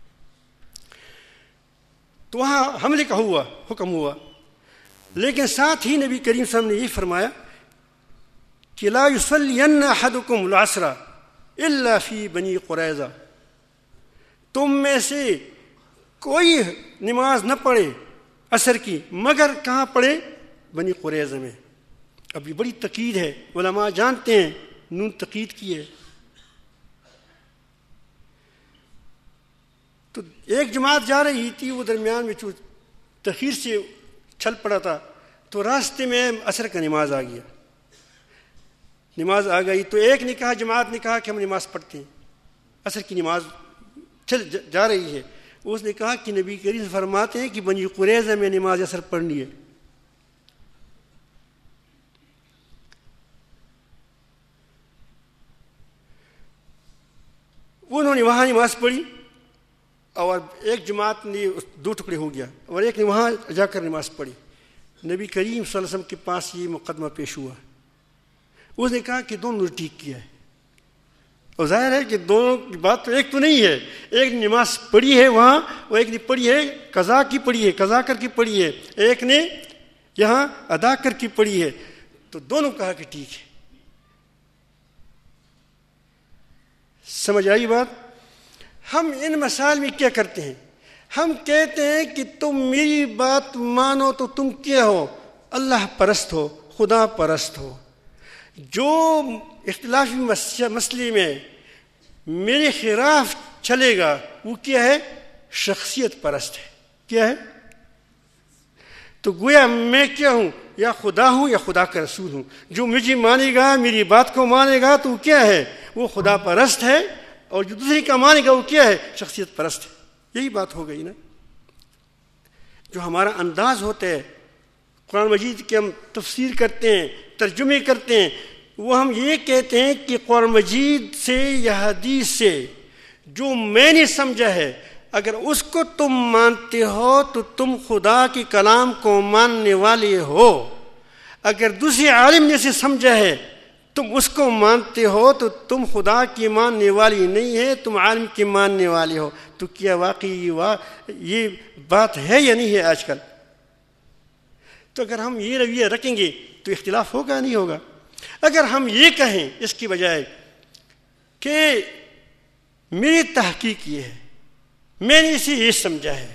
تو وہاں حملے کا حکم ہوا، لیکن ساتھ ہی نبی کریم صلی اللہ علیہ وسلم نے یہ فرمایا کہ لا یصلین احدکم العصر الا فی بنی قریظہ، تم میں سے کوئی نماز نہ پڑھے عصر کی مگر کہاں پڑھے؟ بنی قریظہ میں۔ اب یہ بڑی تقید ہے، علماء جانتے ہیں نون تقید کی ہے۔ تو ایک جماعت جا رہی تھی، وہ درمیان میں تاخیر سے چھل پڑا تھا، تو راستے میں عصر کا نماز آ گئی، تو ایک نے کہا، جماعت نے کہا کہ ہم نماز پڑھتے ہیں، عصر کی نماز جا رہی ہے. اس نے کہا کہ نبی کریم فرماتے ہیں کہ بنی قریظہ میں نماز عصر پڑھنی ہے. انہوں نے وہاں نماز پڑھی اور ایک جماعت نے 2 ٹکڑے ہو گیا اور ایک نے وہاں جا کر نماز پڑھی. نبی کریم صلی اللہ علیہ وسلم کے پاس یہ مقدمہ پیش ہوا. اس نے کہا کہ دونوں نے ٹھیک کیا ہے. اور ظاہر ہے کہ دونوں کی بات تو ایک تو نہیں ہے. ایک نے نماز پڑھی ہے وہاں اور ایک نے پڑھی ہے قضا کی پڑھی ہے, قضا کر کی پڑھی ہے, ایک نے یہاں ادا کر کی پڑھی ہے. تو دونوں کہا کہ ٹھیک ہے. سمجھ آئی بات؟ ہم ان مسائل میں کیا کرتے ہیں؟ ہم کہتے ہیں کہ تم میری بات مانو تو تم کیا ہو؟ اللہ پرست ہو, خدا پرست ہو. جو اختلافی مسئلے میں میرے خلاف چلے گا وہ کیا ہے؟ شخصیت پرست ہے. کیا ہے؟ تو گویا میں کیا ہوں؟ یا خدا ہوں یا خدا کا رسول ہوں. جو مجھے مانے گا, میری بات کو مانے گا تو کیا ہے؟ وہ خدا پرست ہے. اور جو دوسری کا مانے گا وہ کیا ہے؟ شخصیت پرست ہے. یہی بات ہو گئی نا. جو ہمارا انداز ہوتا ہے قرآن مجید کے, ہم تفسیر کرتے ہیں, ترجمے کرتے ہیں, وہ ہم یہ کہتے ہیں کہ قرآن مجید سے یا حدیث سے جو میں نے سمجھا ہے اگر اس کو تم مانتے ہو تو تم خدا کے کلام کو ماننے والے ہو. اگر دوسرے عالم نے سے سمجھا ہے تم اس کو مانتے ہو تو تم خدا کی ماننے والی نہیں ہے, تم عالم کی ماننے والے ہو. تو کیا واقعی یہ بات ہے یا نہیں ہے آج کل؟ تو اگر ہم یہ رویہ رکھیں گے تو اختلاف ہوگا نہیں ہوگا؟ اگر ہم یہ کہیں اس کی بجائے کہ میری تحقیق یہ ہے, میں نے اسے یہ سمجھا ہے,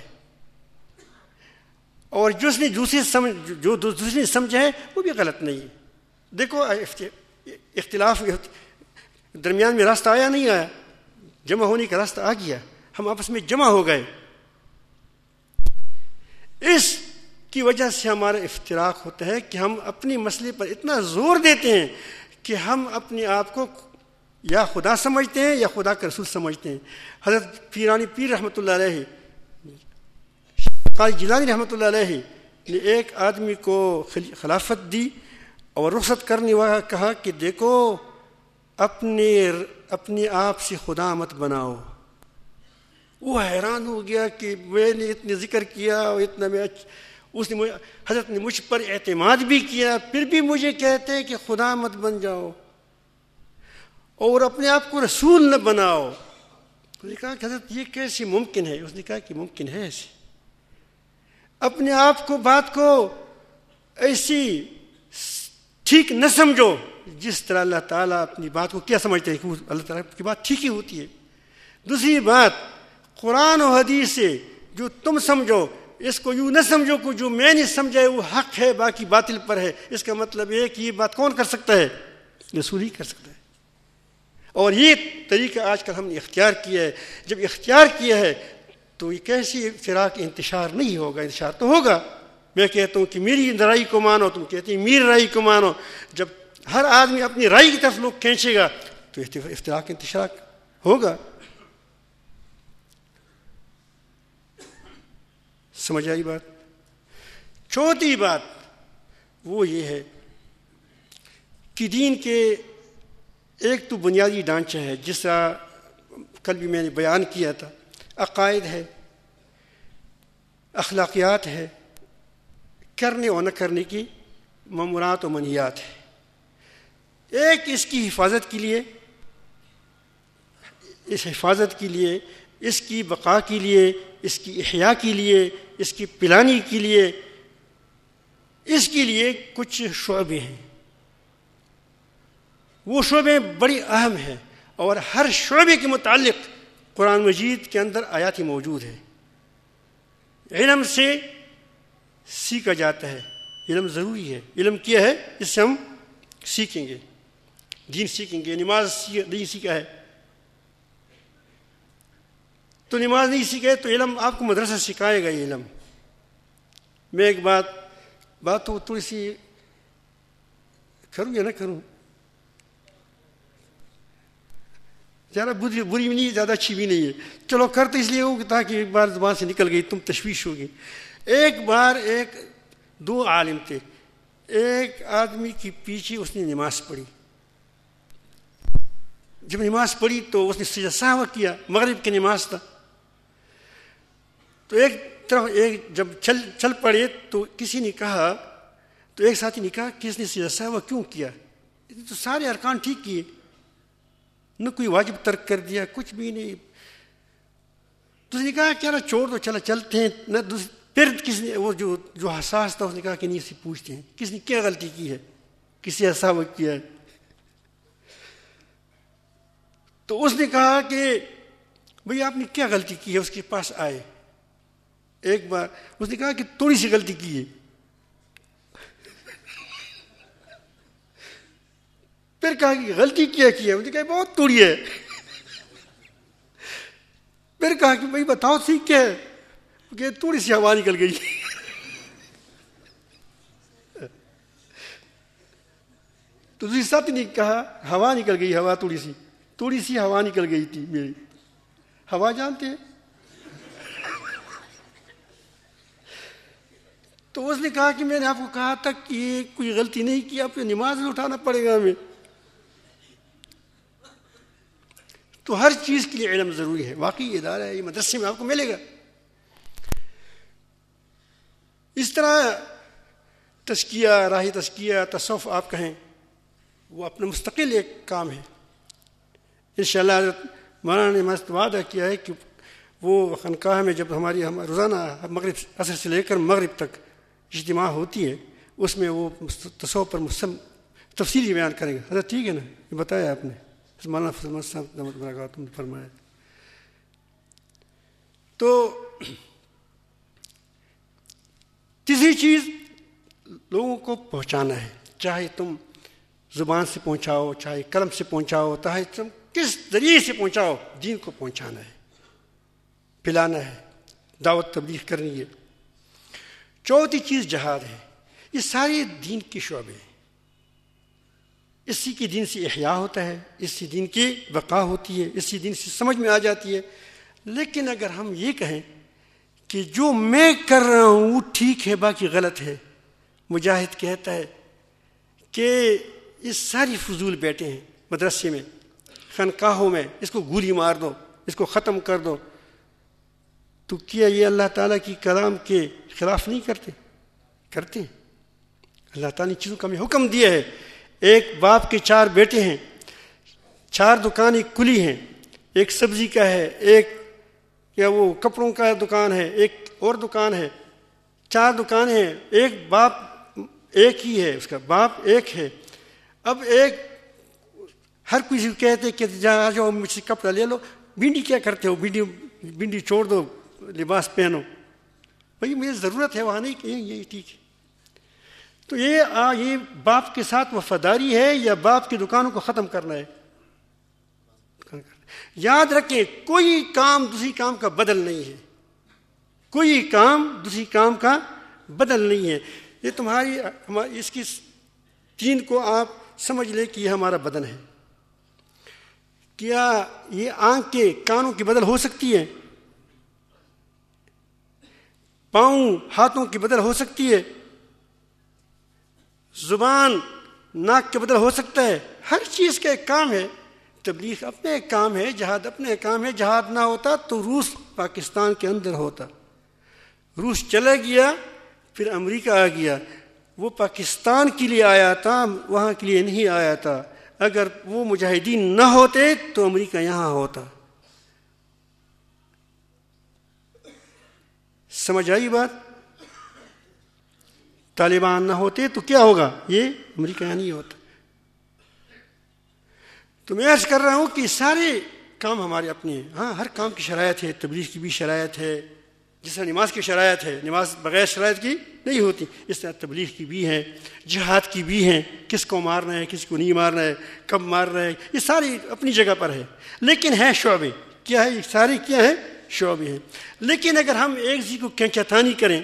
اور جو دوسری نے سمجھا ہے وہ بھی غلط نہیں ہے. دیکھو اختلاف درمیان میں راستہ آیا نہیں آیا, جمع ہونے کا راستہ آ گیا, ہم آپس میں جمع ہو گئے. اس کی وجہ سے ہمارا افتراق ہوتا ہے کہ ہم اپنی مسئلے پر اتنا زور دیتے ہیں کہ ہم اپنے آپ کو یا خدا سمجھتے ہیں یا خدا کا رسول سمجھتے ہیں. حضرت پیرانی پیر رحمۃ اللہ علیہ, قاری جیلانی رحمۃ اللہ علیہ نے ایک آدمی کو خلافت دی اور رخصت کرنے والا کہا کہ دیکھو اپنے آپ سے خدا مت بناؤ. وہ حیران ہو گیا کہ میں نے اتنے ذکر کیا اور اتنا حضرت نے مجھ پر اعتماد بھی کیا, پھر بھی مجھے کہتے ہیں کہ خدا مت بن جاؤ اور اپنے آپ کو رسول نہ بناؤ. اس نے کہا کہ حضرت یہ کیسے ممکن ہے؟ اس نے کہا کہ ممکن ہے ایسے. اپنے آپ کو بات کو ایسی ٹھیک نہ سمجھو جس طرح اللہ تعالیٰ اپنی بات کو کیا سمجھتے ہیں کہ اللہ تعالیٰ کی بات ٹھیک ہی ہوتی ہے. دوسری بات, قرآن و حدیث سے جو تم سمجھو اس کو یوں نہ سمجھو کہ جو میں نے سمجھا ہے وہ حق ہے باقی باطل پر ہے. اس کا مطلب یہ کہ یہ بات کون کر سکتا ہے؟ رسول ہی کر سکتا ہے. اور یہ طریقہ آج کل ہم نے اختیار کیا ہے. جب اختیار کیا ہے تو یہ کیسی فراق انتشار نہیں ہوگا؟ انتشار تو ہوگا. میں کہتا ہوں کہ میری رائے کو مانو, تم کہتے ہیں میری رائے کو مانو. جب ہر آدمی اپنی رائے کی طرف لوگ کھینچے گا تو افتراق انتشار ہوگا. سمجھ آئی بات؟ چوتھی بات وہ یہ ہے کہ دین کے ایک تو بنیادی ڈھانچہ ہے, جس طرح کل بھی میں نے بیان کیا تھا. عقائد ہے, اخلاقیات ہے, کرنے اور نہ کرنے کی مامورات و منہیات ہے. ایک اس کی حفاظت کے لیے, اس حفاظت کے لیے, اس کی بقا کے لیے, اس کی احیاء کے لیے, اس کی پلانی کے لیے, اس کے لیے کچھ شعبے ہیں. وہ شعبے بڑی اہم ہیں اور ہر شعبے کے متعلق قرآن مجید کے اندر آیات موجود ہے. علم سے سیکھا جاتا ہے, علم ضروری ہے. علم کیا ہے؟ اس سے ہم سیکھیں گے, دین سیکھیں گے. نماز نہیں سیکھا ہے تو نماز نہیں سیکھے تو علم آپ کو مدرسہ سکھائے گا. یہ علم میں ایک بات تو تھوڑی سی کروں یا نہ کروں؟ زیادہ بری بھی نہیں ہے، زیادہ اچھی بھی نہیں ہے، چلو کرتے اس لیے ہو تاکہ ایک بار زبان سے نکل گئی تم تشویش ہوگی. ایک بار دو عالم تھے، ایک آدمی کے پیچھے اس نے نماز پڑھی. جب نماز پڑھی تو اس نے سجدہ سہو کیا، مغرب کی نماز تھا. تو ایک طرف جب چل پڑے تو کسی نے کہا، تو ایک ساتھی نے کہا کہ اس نے سجدہ سہو کیوں کیا؟ تو سارے ارکان ٹھیک کیے، نہ کوئی واجب ترک کر دیا، کچھ بھی نہیں. تو اس نے کہا کیا نا چھوڑ دو، چلا چلتے ہیں. نہ پھر کس نے وہ جو حساس تھا اس نے کہا کہ نہیں، اسے پوچھتے ہیں کس نے کیا غلطی کی ہے، کسی ایسا وہ کیا ہے. تو اس نے کہا کہ بھئی آپ نے کیا غلطی کی ہے. اس کے پاس آئے، ایک بار اس نے کہا کہ تھوڑی سی غلطی کی ہے. پھر کہا کہ غلطی کیا کی ہے. اس نے کہا بہت تھوڑی ہے. پھر کہا کہ بھئی بتاؤ صحیح کیا ہے. کہ تھوڑی سی ہوا نکل گئی. تو دوسری ساتھ نے کہا ہوا نکل گئی، ہوا تھوڑی سی ہوا نکل گئی تھی میری. ہوا جانتے ہیں؟ تو اس نے کہا کہ میں نے آپ کو کہا تھا کہ یہ کوئی غلطی نہیں کی، آپ کو نماز میں اٹھانا پڑے گا ہمیں. تو ہر چیز کے لیے علم ضروری ہے. واقعی ادارہ ہے، یہ مدرسے میں آپ کو ملے گا. اس طرح تزکیہ، راہ تزکیہ، تصوف آپ کہیں، وہ اپنا مستقل ایک کام ہے. انشاءاللہ حضرت مولانا نے مست وعدہ کیا ہے کہ وہ خانقاہ میں جب ہماری روزانہ مغرب عصر سے لے کر مغرب تک اجتماع ہوتی ہے، اس میں وہ تصوف پر تفصیلی بیان کریں گے. حضرت ٹھیک ہے نا، یہ بتایا آپ نے، مولانا فضل صاحب برکاتہ نے فرمایا. تو تیسری چیز لوگوں کو پہنچانا ہے، چاہے تم زبان سے پہنچاؤ، چاہے قلم سے پہنچاؤ، چاہے تم کس ذریعے سے پہنچاؤ، دین کو پہنچانا ہے، پلانا ہے، دعوت تبلیغ کرنی ہے. چوتھی چیز جہاد ہے. یہ سارے دین کے شعبے ہیں. اسی کے دین سے احیاء ہوتا ہے، اسی دین کی بقا ہوتی ہے، اسی دین سے سمجھ میں آ جاتی ہے. لیکن اگر ہم یہ کہیں کہ جو میں کر رہا ہوں وہ ٹھیک ہے باقی غلط ہے، مجاہد کہتا ہے کہ یہ ساری فضول بیٹھے ہیں مدرسے میں، خانقاہوں میں، اس کو گولی مار دو، اس کو ختم کر دو. تو کیا یہ اللہ تعالیٰ کی کلام کے خلاف نہیں کرتے ہیں؟ اللہ تعالیٰ نے چیزوں کا ہمیں حکم دیا ہے. ایک باپ کے 4 بیٹے ہیں، 4 دکانیں کھلی ہیں، ایک سبزی کا ہے، ایک یا وہ کپڑوں کا دکان ہے، ایک اور دکان ہے، 4 دکانیں ہیں. ایک باپ ایک ہی ہے، اس کا باپ ایک ہے. اب ایک ہر کوئی کہتے کہ جا جاؤ مجھ سے کپڑا لے لو. بینڈی کیا کرتے ہو؟ بینڈی چھوڑ دو، لباس پہنو. بھائی مجھے ضرورت ہے وہاں نہیں کہ یہ ٹھیک ہے. تو یہ باپ کے ساتھ وفاداری ہے یا باپ کی دکانوں کو ختم کرنا ہے؟ یاد رکھیں کوئی کام دوسری کام کا بدل نہیں ہے، کوئی کام دوسری کام کا بدل نہیں ہے. یہ تمہاری اس کی دین کو آپ سمجھ لیں کہ یہ ہمارا بدن ہے. کیا یہ آنکھ کے کانوں کی بدل ہو سکتی ہے؟ پاؤں ہاتھوں کی بدل ہو سکتی ہے؟ زبان ناک کے بدل ہو سکتا ہے؟ ہر چیز کا ایک کام ہے. تبلیغ اپنے ایک کام ہے، جہاد اپنے ایک کام ہے. جہاد نہ ہوتا تو روس پاکستان کے اندر ہوتا. روس چلا گیا، پھر امریکہ آ گیا. وہ پاکستان کے لیے آیا تھا، وہاں کے لیے نہیں آیا تھا. اگر وہ مجاہدین نہ ہوتے تو امریکہ یہاں ہوتا. سمجھ آئی بات؟ طالبان نہ ہوتے تو کیا ہوگا؟ یہ امریکہ یہاں نہیں ہوتا. تو میں عرض کر رہا ہوں کہ سارے کام ہمارے اپنے ہیں. ہاں ہر کام کی شرائط ہے، تبلیغ کی بھی شرائط ہے. جس طرح نماز کی شرائط ہے، نماز بغیر شرائط کی نہیں ہوتی، اس طرح تبلیغ کی بھی ہے، جہاد کی بھی ہیں. کس کو مارنا ہے، کس کو نہیں مارنا ہے، کب مارنا ہے، یہ ساری اپنی جگہ پر ہے. لیکن ہے شعبے. کیا ہے؟ یہ سارے کیا ہیں؟ شعبے ہیں. لیکن اگر ہم ایک چیز کو کھینچاتانی کریں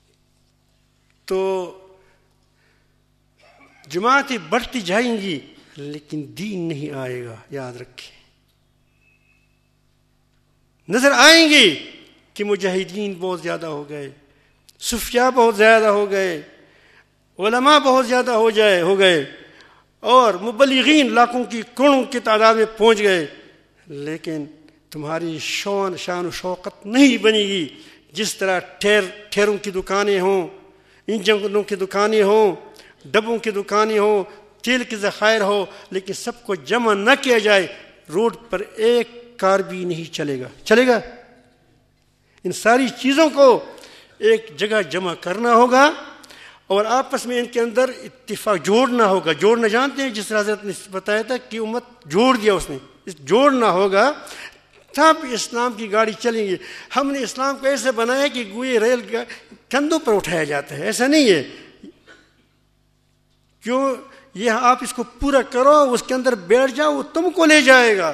تو جماعتیں بڑھتی جائیں گی لیکن دین نہیں آئے گا. یاد رکھیں, نظر آئیں گے کہ مجاہدین بہت زیادہ ہو گئے, صوفیاء بہت زیادہ ہو گئے, علماء بہت زیادہ ہو گئے, اور مبلغین لاکھوں کی کروڑوں کی تعداد میں پہنچ گئے, لیکن تمہاری شان و شوقت نہیں بنے گی. جس طرح ٹھیروں کی دکانیں ہوں, انجنوں کی دکانیں ہوں, ڈبوں کی دکانیں ہوں, تیل کے ذخائر ہو, لیکن سب کو جمع نہ کیا جائے, روڈ پر ایک کار بھی نہیں چلے گا. ان ساری چیزوں کو ایک جگہ جمع کرنا ہوگا اور آپس میں ان کے اندر اتفاق جوڑنا ہوگا. جوڑنا جانتے ہیں, جس طرح حضرت نے بتایا تھا کہ امت جوڑ دیا اس نے, جوڑنا ہوگا تب اسلام کی گاڑی چلیں گی. ہم نے اسلام کو ایسے بنایا کہ گوئے ریل کندھوں پر اٹھایا جاتا ہے, ایسا نہیں ہے. کیوں؟ یہ آپ اس کو پورا کرو, اس کے اندر بیٹھ جاؤ, وہ تم کو لے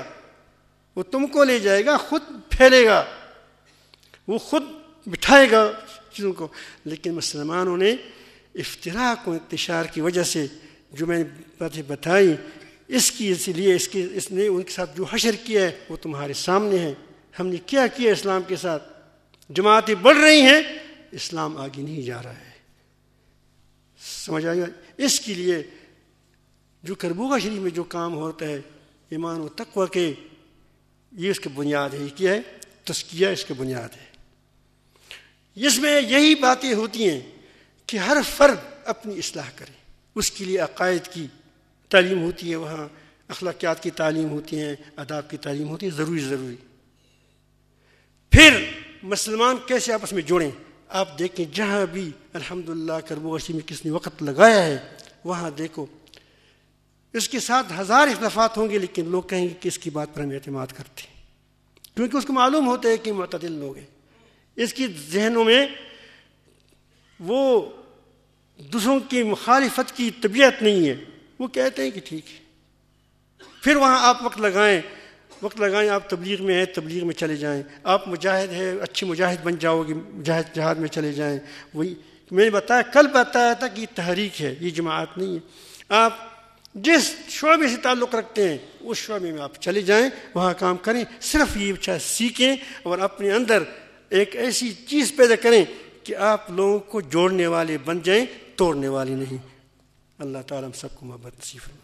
جائے گا, خود پھیلے گا, وہ خود بٹھائے گا چیزوں کو. لیکن مسلمانوں نے افتراق و انتشار کی وجہ سے جو میں نے باتیں بتائی, اس لیے اس نے ان کے ساتھ جو حشر کیا ہے وہ تمہارے سامنے ہے. ہم نے کیا اسلام کے ساتھ؟ جماعتیں بڑھ رہی ہیں, اسلام آگے نہیں جا رہا ہے. سمجھ آئے گا؟ اس کے لیے جو کربوغا شریف میں جو کام ہوتا ہے, ایمان و تقوی کے, یہ اس کی بنیاد ہے. یہ کیا ہے؟ تزکیہ اس کی بنیاد ہے. اس میں یہی باتیں ہوتی ہیں کہ ہر فرد اپنی اصلاح کرے. اس کے لیے عقائد کی تعلیم ہوتی ہے, وہاں اخلاقیات کی تعلیم ہوتی ہیں, آداب کی تعلیم ہوتی ہے, ضروری. پھر مسلمان کیسے آپس میں جوڑیں؟ آپ دیکھیں جہاں بھی الحمدللہ کربوغا شریف میں کس نے وقت لگایا ہے, وہاں دیکھو اس کے ساتھ 1000 اختلافات ہوں گے, لیکن لوگ کہیں گے کہ اس کی بات پر ہم اعتماد کرتے ہیں, کیونکہ اس کو معلوم ہوتا ہے کہ معتدل لوگ ہیں. اس کی ذہنوں میں وہ دوسروں کی مخالفت کی طبیعت نہیں ہے, وہ کہتے ہیں کہ ٹھیک ہے. پھر وہاں آپ وقت لگائیں, آپ تبلیغ میں ہیں, تبلیغ میں چلے جائیں. آپ مجاہد ہیں, اچھے مجاہد بن جاؤ گے, جہاد میں چلے جائیں. وہی میں نے کل بتایا تھا کہ یہ تحریک ہے, یہ جماعت نہیں ہے. آپ جس شعبے سے تعلق رکھتے ہیں اس شعبے میں آپ چلے جائیں, وہاں کام کریں. صرف یہ اچھا سیکھیں اور اپنے اندر ایک ایسی چیز پیدا کریں کہ آپ لوگوں کو جوڑنے والے بن جائیں, توڑنے والے نہیں. اللہ تعالیٰ ہم سب کو محبت نصیب فرمائے.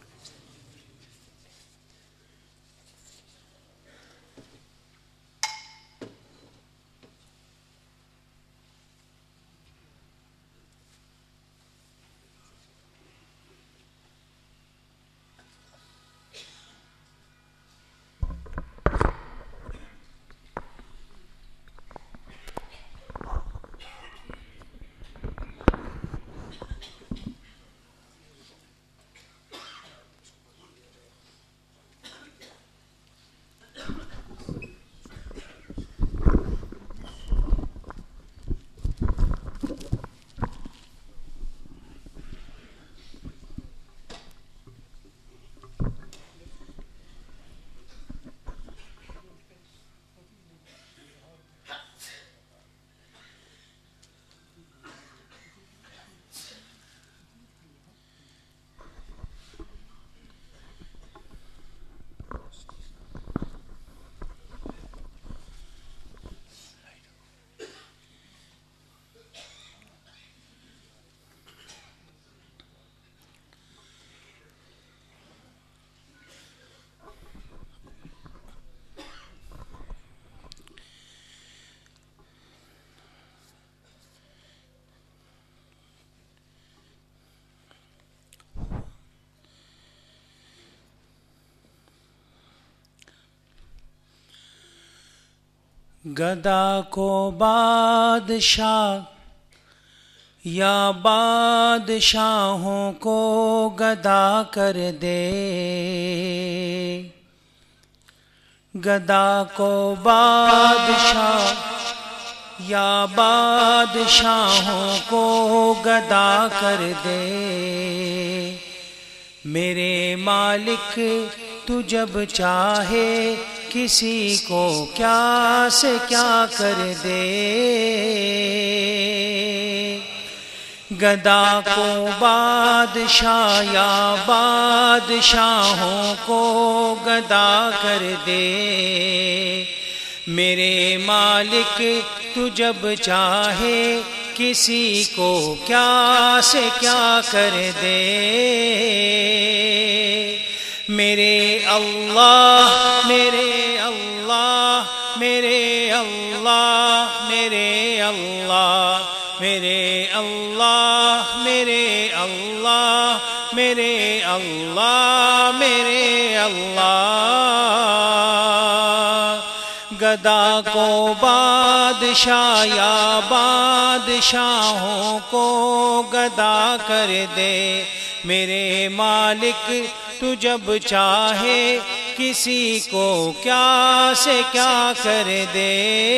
گدا کو بادشاہ یا بادشاہوں کو گدا کر دے، گدا کو بادشاہ یا بادشاہوں کو گدا کر دے، میرے مالک تو جب چاہے کسی کو کیا سے کیا کر دے، گدا کو بادشاہ یا بادشاہوں کو گدا کر دے، میرے مالک تو جب چاہے کسی کو کیا سے کیا کر دے، میرے اللہ میرے اللہ میرے اللہ میرے اللہ میرے اللہ میرے اللہ میرے اللہ میرے اللہ، گدا کو بادشاہ یا بادشاہوں کو گدا کر دے، میرے مالک تو جب چاہے کسی کو کیا سے کیا کر دے،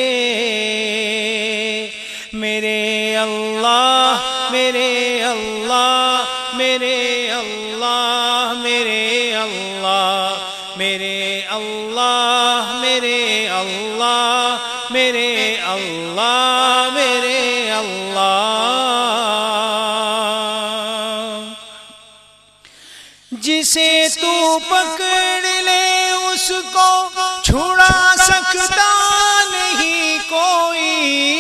میرے اللہ میرے اللہ میرے اللہ میرے اللہ میرے اللہ میرے اللہ میرے اللہ میرے اللہ، جسے تو پکڑ لے اس کو چھڑا سکتا نہیں کوئی،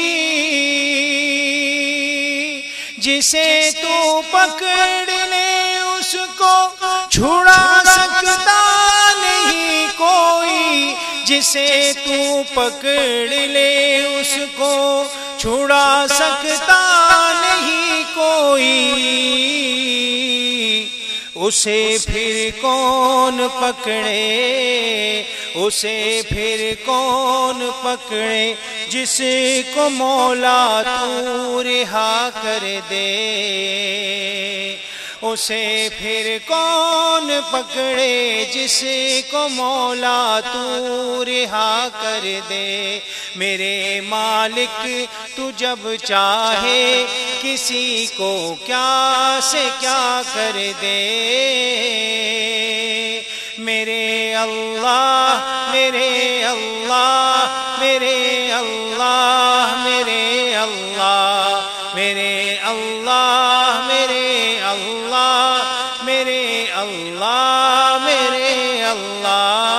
جسے تو پکڑ لے اس کو چھڑا سکتا نہیں کوئی، جسے تو پکڑ لے اس کو چھڑا سکتا نہیں کوئی، اسے پھر کون پکڑے اسے پھر کون پکڑے، جس کو مولا تو رہا کر دے، اسے پھر کون پکڑے جس کو مولا تو رہا کر دے، میرے مالک تو جب چاہے کسی کو کیا سے کیا کر دے، میرے اللہ میرے اللہ میرے اللہ میرے اللہ میرے اللہ میرے اللہ میرے اللہ میرے اللہ،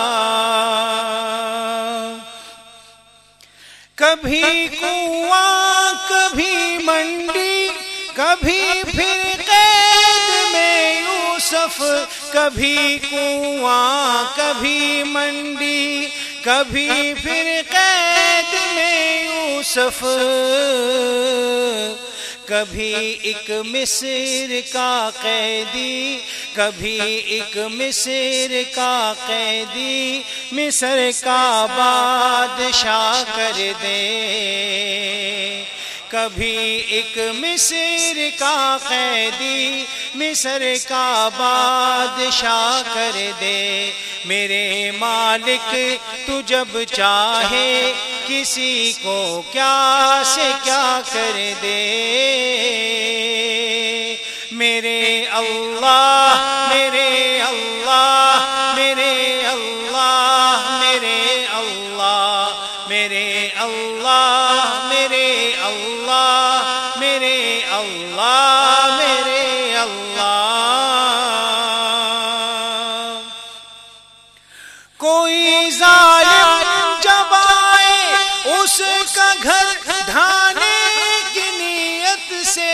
کبھی کنواں کبھی منڈی کبھی پھر قید میں یوسف، کبھی کنواں کبھی منڈی کبھی پھر قید میں یوسف، کبھی ایک مصر کا قیدی کبھی ایک مصر کا قیدی مصر کا بادشاہ کر دے، کبھی ایک مصر کا قیدی مصر کا بادشاہ کر دے، میرے مالک تو جب چاہے کسی کو کیا سے کیا کر دے، میرے اللہ میرے اللہ میرے اللہ میرے اللہ میرے اللہ میرے اللہ میرے اللہ میرے اللہ، کوئی ظالم جب آئے اس کا گھر ڈھانے کی نیت سے،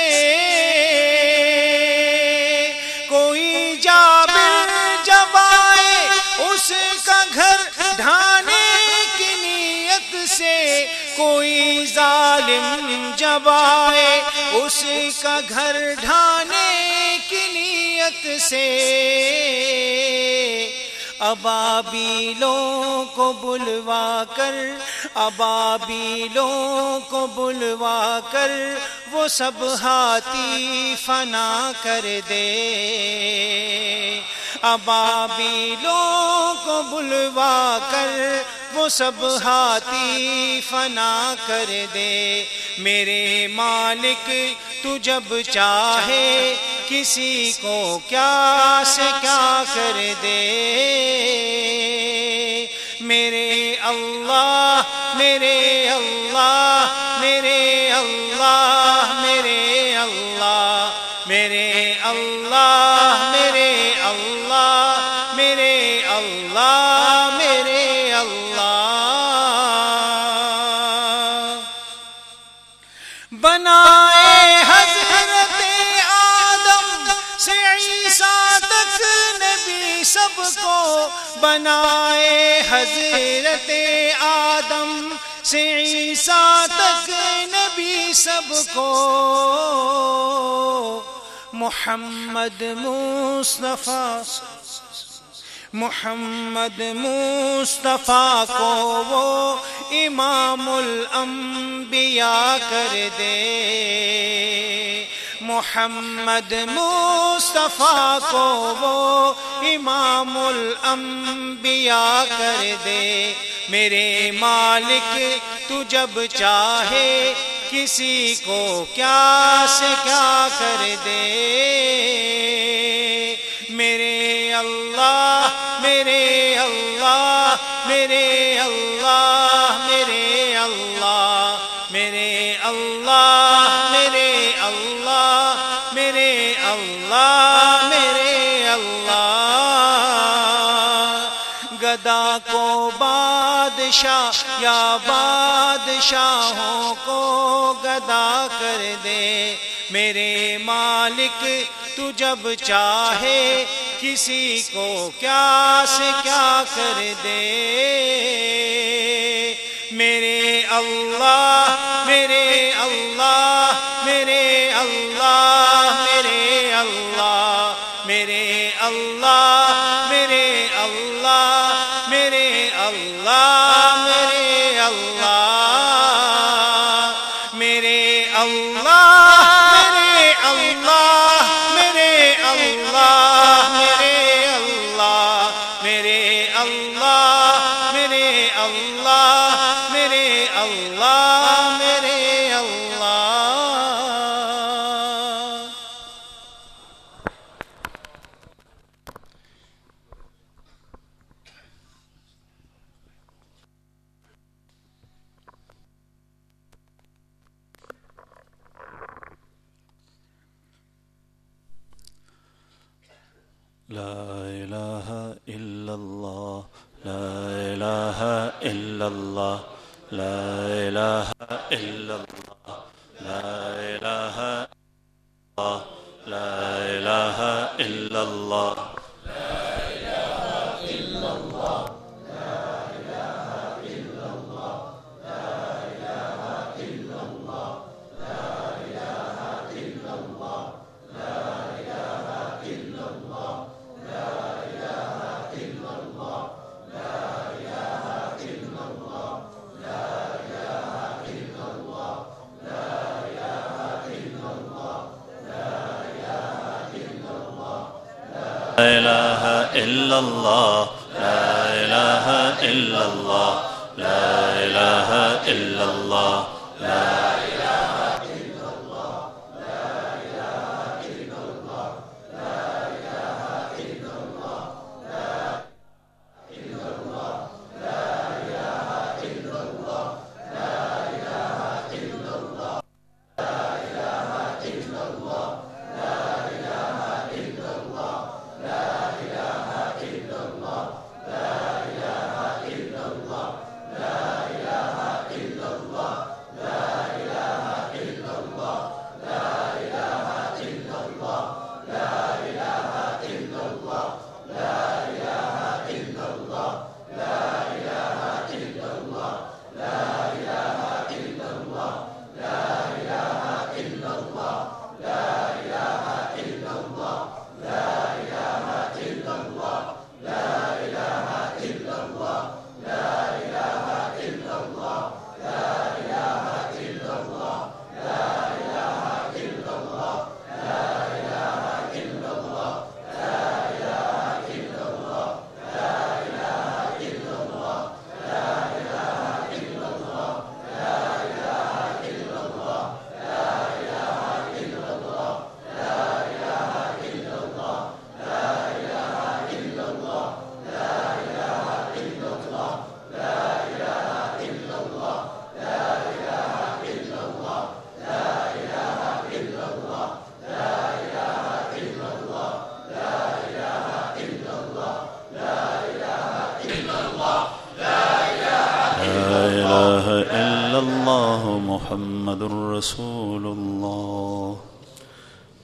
کوئی جابر جب آئے اس کا گھر ڈھانے کی نیت سے، کوئی ظالم جب آئے اس کا گھر ڈھانے کی نیت سے، ابابیلوں کو بلوا کر ابابیلوں کو بلوا کر وہ سب ہاتھی فنا کر دے، ابابیلوں کو بلوا کر وہ سب ہاتھی فنا کر دے، میرے مالک تو جب چاہے کسی کو کیا سے کیا کر دے، میرے اللہ میرے اللہ میرے اللہ میرے اللہ سب کو بنائے، حضرت آدم سے عیسیٰ تک نبی سب کو، محمد مصطفیٰ کو وہ امام الانبیاء کر دے، محمد مصطفیٰ کو وہ امام الانبیاء کر دے، میرے مالک تو جب چاہے کسی کو کیا سے کیا کر دے، میرے اللہ میرے اللہ میرے اللہ میرے اللہ میرے اللہ میرے اللہ میرے اللہ میرے اللہ، گدا کو بادشاہ یا بادشاہوں کو گدا کر دے، میرے مالک تو جب چاہے کسی کو کیا سے کیا کر دے، میرے اللہ میرے اللہ میرے اللہ میرے اللہ میرے اللہ میرے اللہ میرے اللہ میرے اللہ میرے اللہ میرے اللہ میرے اللہ میرے اللہ میرے اللہ میرے اللہ میرے اللہ میرے اللہ۔ لا الہ الا اللہ لا الہ الا اللہ لا الہ الا اللہ لا الہ لا الہ الا اللہ لا الہ الا اللہ لا الہ الا اللہ لا الہ الا اللہ لا محمد رسول اللہ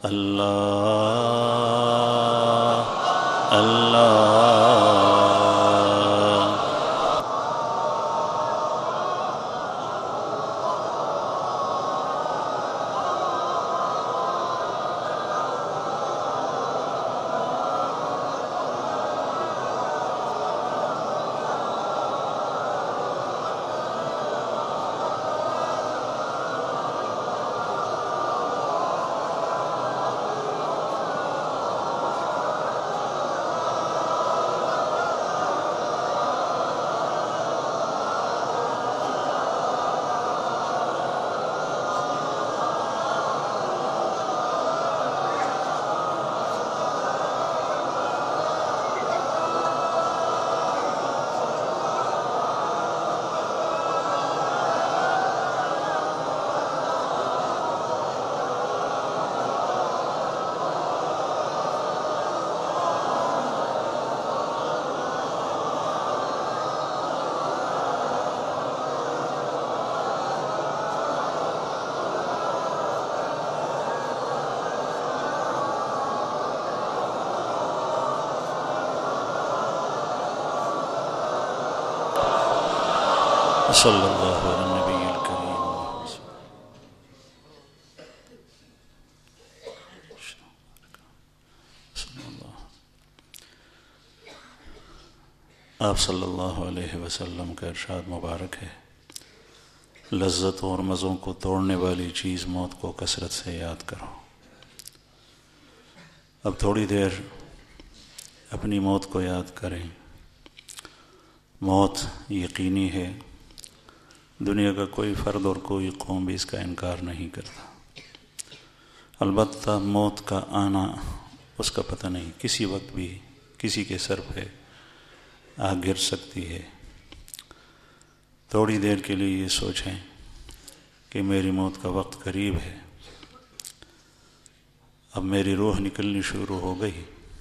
اللہ اللہ صلی اللہ علیہ نبی الکریم. آپ صلی اللہ علیہ وسلم کا ارشاد مبارک ہے، لذتوں اور مزوں کو توڑنے والی چیز موت کو کثرت سے یاد کرو. اب تھوڑی دیر اپنی موت کو یاد کریں. موت یقینی ہے، دنیا کا کوئی فرد اور کوئی قوم بھی اس کا انکار نہیں کرتا. البتہ موت کا آنا اس کا پتہ نہیں، کسی وقت بھی کسی کے سر پہ آ گر سکتی ہے. تھوڑی دیر کے لیے یہ سوچیں کہ میری موت کا وقت قریب ہے، اب میری روح نکلنی شروع ہو گئی.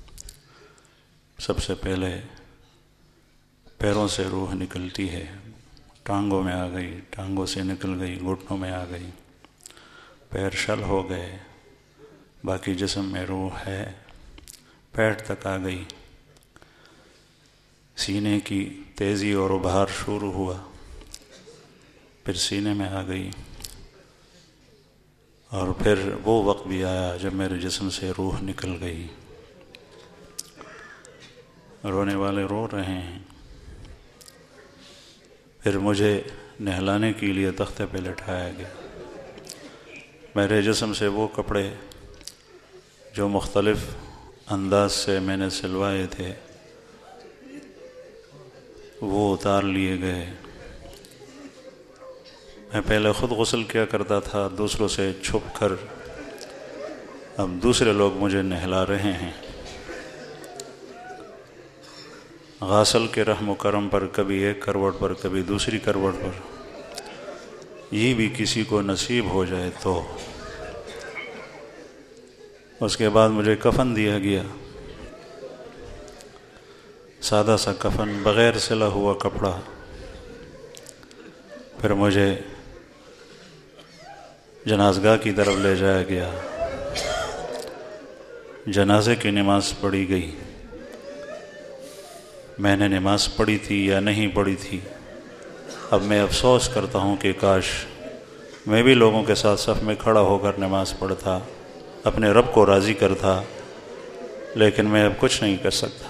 سب سے پہلے پیروں سے روح نکلتی ہے، ٹانگوں میں آ گئی، ٹانگوں سے نکل گئی، گھٹنوں میں آ گئی، پیر شل ہو گئے، باقی جسم میں روح ہے، پیٹ تک آ گئی. سینے کی تیزی اور ابھار شروع ہوا، پھر سینے میں آ گئی، اور پھر وہ وقت بھی آیا جب میرے جسم سے روح نکل گئی. رونے والے رو رہے ہیں. پھر مجھے نہلانے کے لیے تختے پہ لٹایا گیا. میرے جسم سے وہ کپڑے جو مختلف انداز سے میں نے سلوائے تھے وہ اتار لیے گئے. میں پہلے خود غسل کیا کرتا تھا دوسروں سے چھپ کر، اب دوسرے لوگ مجھے نہلا رہے ہیں. غاسل کے رحم و کرم پر کبھی ایک کروٹ پر کبھی دوسری کروٹ پر، یہ بھی کسی کو نصیب ہو جائے تو. اس کے بعد مجھے کفن دیا گیا، سادہ سا کفن، بغیر سلا ہوا کپڑا. پھر مجھے جنازگاہ کی طرف لے جایا گیا. جنازے کی نماز پڑھی گئی. میں نے نماز پڑھی تھی یا نہیں پڑھی تھی، اب میں افسوس کرتا ہوں کہ کاش میں بھی لوگوں کے ساتھ صف میں کھڑا ہو کر نماز پڑھتا، اپنے رب کو راضی کرتا، لیکن میں اب کچھ نہیں کر سکتا.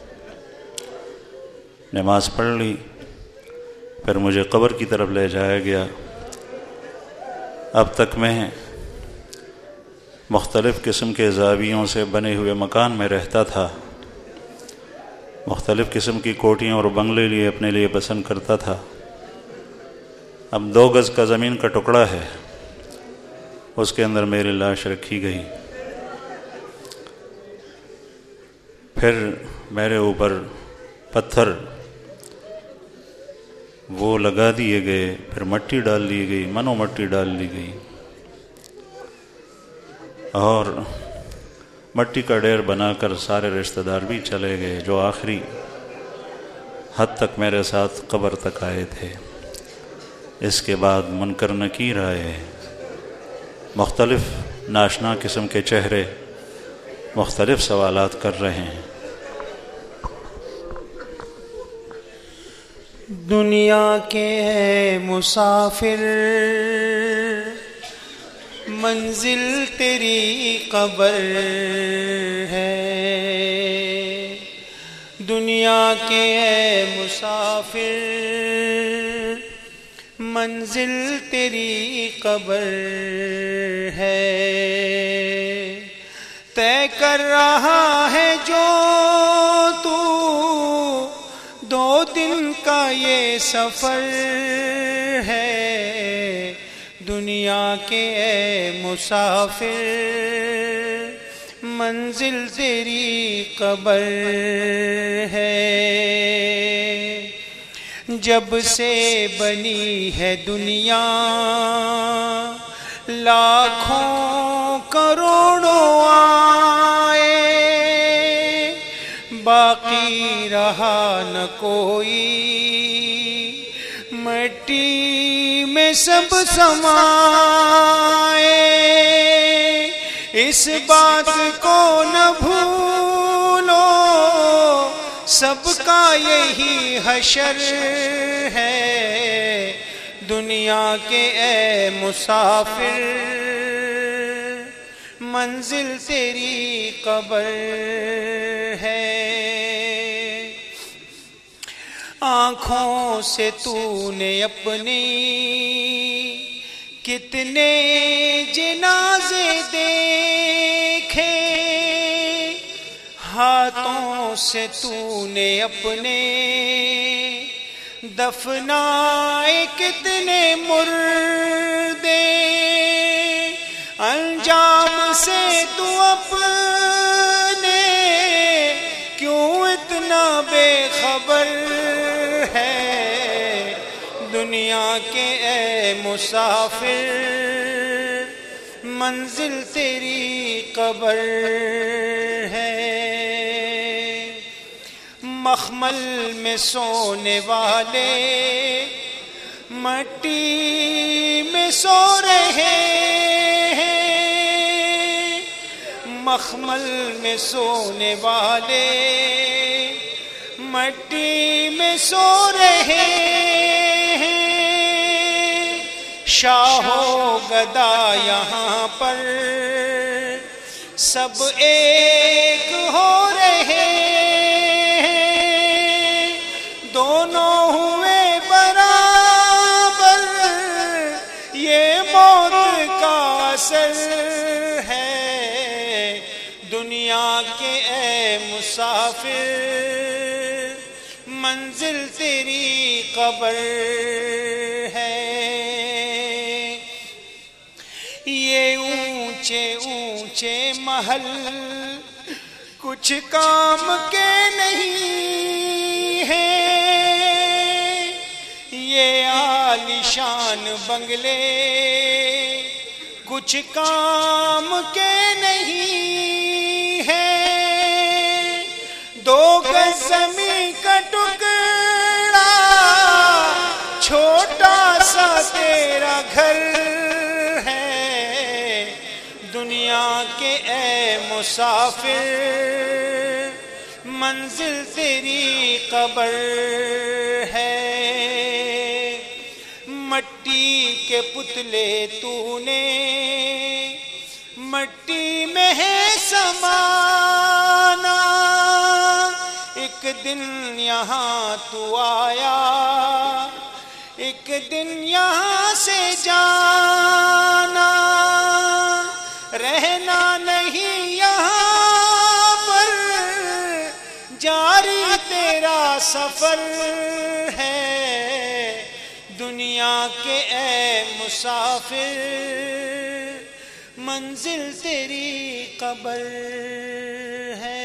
نماز پڑھ لی، پھر مجھے قبر کی طرف لے جایا گیا. اب تک میں مختلف قسم کے زاویوں سے بنے ہوئے مکان میں رہتا تھا، مختلف قسم کی کوٹھیاں اور بنگلے لیے اپنے لیے پسند کرتا تھا. اب 2 گز کا زمین کا ٹکڑا ہے، اس کے اندر میری لاش رکھی گئی. پھر میرے اوپر پتھر وہ لگا دیے گئے، پھر مٹی ڈال دی گئی، منو مٹی ڈال دی گئی، اور مٹی کا ڈھیر بنا کر سارے رشتہ دار بھی چلے گئے جو آخری حد تک میرے ساتھ قبر تک آئے تھے. اس کے بعد منکر نکیر آئے، مختلف ناشنا قسم کے چہرے مختلف سوالات کر رہے ہیں۔ دنیا کے ہے مسافر منزل تیری قبر ہے، دنیا کے ہے مسافر منزل تیری قبر ہے، طے کر رہا ہے جو تو 2 دن کا یہ سفر ہے، دنیا کے اے مسافر منزل تیری قبر ہے۔ جب سے بنی ہے دنیا لاکھوں کروڑوں آئے، باقی رہا نہ کوئی، مٹی میں سب سمائے، اس بات کو نہ بھولو سب کا یہی حشر ہے، دنیا کے اے مسافر منزل تیری قبر ہے۔ آنکھوں سے تو نے اپنی کتنے جنازے دیکھے، ہاتھوں سے تو نے اپنے دفنائے کتنے مردے، انجام سے تو اپنے کیوں اتنا بے خبر ہے، دنیا کے اے مسافر منزل تیری قبر ہے۔ مخمل میں سونے والے مٹی میں سو رہے ہیں، مخمل میں سونے والے مٹی میں سو رہے ہیں، شاہ و گدا یہاں پر سب ایک ہو رہے ہیں، دونوں ہوئے برابر، یہ موت کا اثر ہے، دنیا کے اے مسافر منزل تیری قبر ہے۔ یہ اونچے اونچے محل کچھ کام کے نہیں ہیں، یہ عالیشان بنگلے کچھ کام کے نہیں ہیں، 2 گز زمین کا ٹکڑا چھوٹا سا تیرا گھر ہے، دنیا کے اے مسافر منزل تیری قبر ہے۔ مٹی کے پتلے تو نے مٹی میں ہے سمانا، ایک دن یہاں تو آیا ایک دن یہاں سے جانا، رہنا نہیں یہاں پر جاری تیرا سفر ہے، دنیا کے اے مسافر منزل تیری قبر ہے۔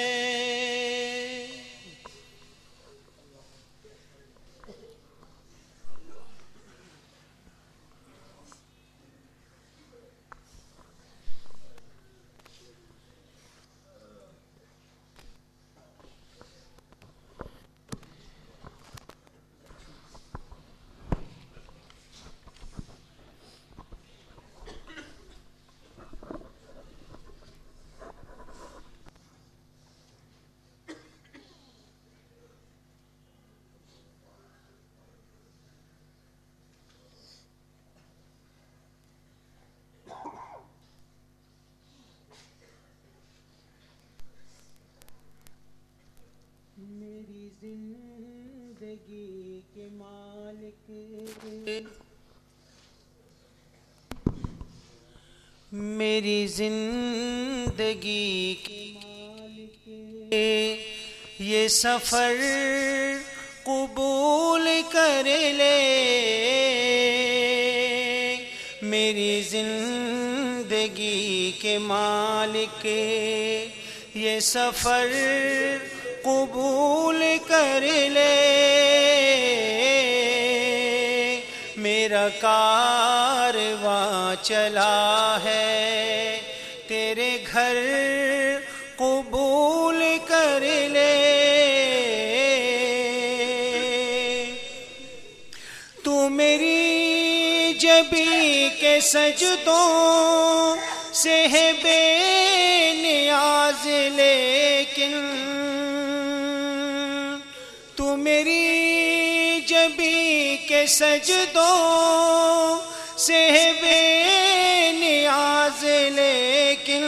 میری زندگی کے یہ سفر قبول کر لے، میری زندگی کے مالک یہ سفر قبول کر لے، میرا کارواں چلا ہے تیرے گھر قبول کر لے، تو میری جبی کے سجدوں سے ہے بے نیاز، لیکن تو میری جبی کے سجدوں سے ہے بے نیاز، لیکن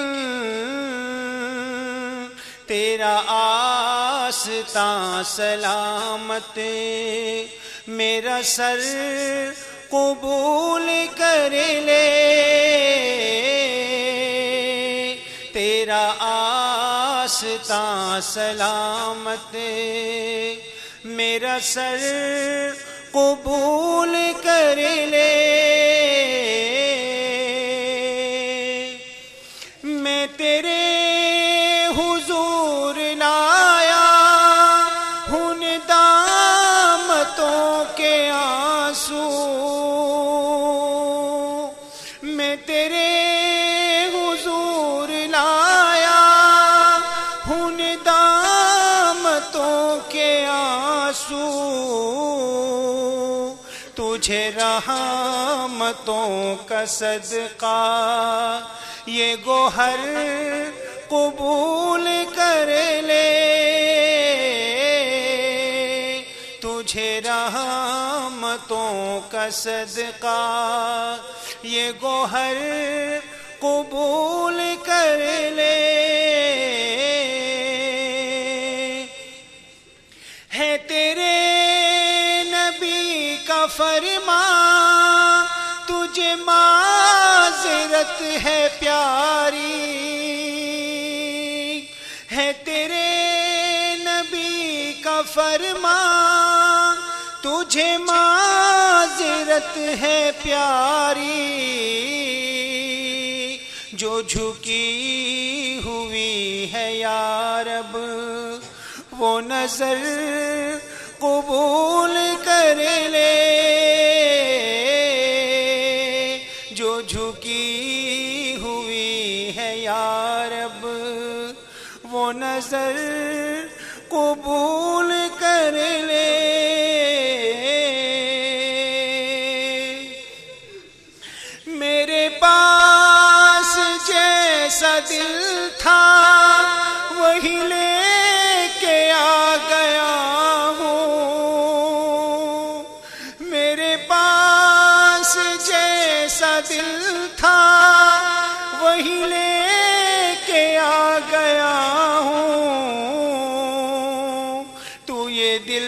تیرا آستاں سلامت میرا سر قبول کر لے، تیرا آستاں سلامت میرا سر قبول کر لے، میں تیرے حضور لایا ہوں ندامتوں کے آنسو، میں تیرے حضور لایا ہوں ندامتوں کے آنسو، تجھے رحمتوں کا صدقہ یہ گوہر قبول کر لے، تجھے رحمتوں کا صدقہ یہ گوہر قبول کر لے، ہے تیرے نبی کا فرمان تجھے معذرت ہے پیاری، ہے تیرے نبی کا فرمان تجھے معذرت ہے پیاری، جو جھکی ہوئی ہے یا رب وہ نظر قبول کر لے، جو جھکی ہوئی ہے یا رب وہ نظر قبول کر لے، میرے پاس جیسا دل تھا وہی لے کے آ گیا ہوں، میرے پاس جیسا دل تھا وہی لے کے آ گیا ہوں، تو یہ دل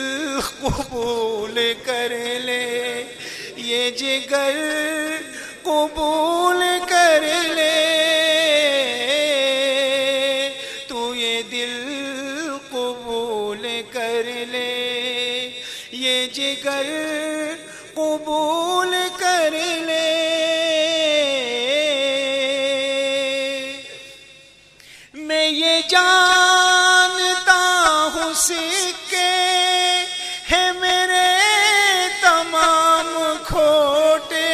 قبول کر لے، یہ جگر قبول کر لے، تو یہ دل قبول کر لے، یہ جگر قبول کر لے، میں یہ جانتا ہوں سکے ہے میرے تمام کھوٹے،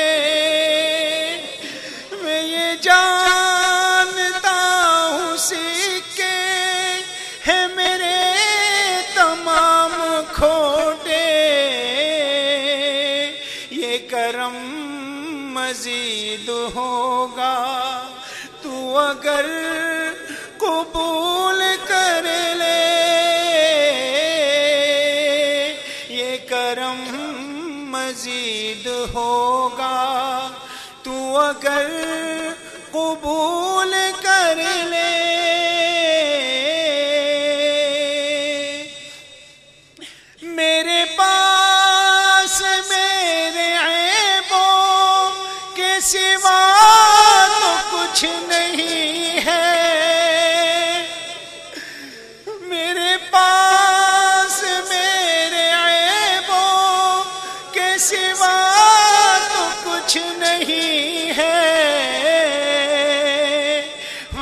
میں یہ جانتا ہوں سکے ہے میرے تمام کھوٹے، یہ کرم مزید ہوگا تو اگر قبول کر لے، یہ کرم مزید ہوگا تو اگر قبول کر لے، میرے پاس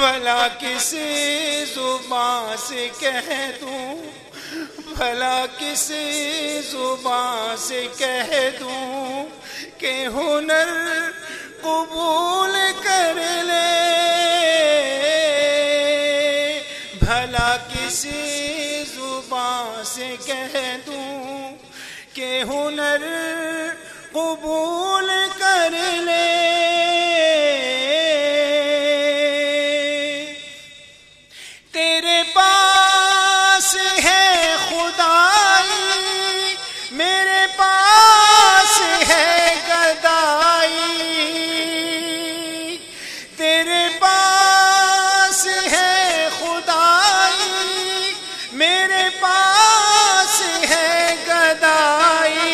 بھلا کس زبان سے کہہ دوں، بھلا کس زبان سے کہہ دوں کہ ہنر قبول کر لے، بھلا کس زبان سے کہہ دوں کہ ہنر قبول کر لے۔ تیرے پاس ہے خدائی، میرے پاس ہے گدائی، تیرے پاس ہے خدائی، میرے پاس ہے گدائی،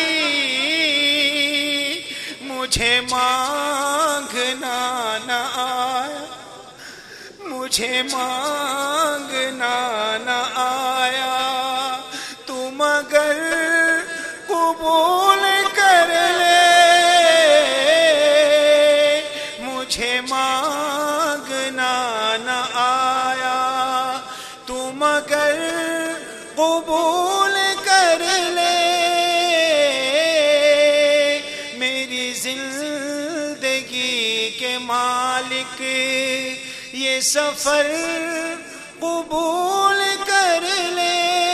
مجھے مانگنا نہ آیا، مجھے مانگنا نہ آیا، تم اگر قبول کر لے، مجھے مانگنا نہ آیا، تم اگر قبول کر لے، میری زندگی کے مالک یہ سفر قبول کر لے۔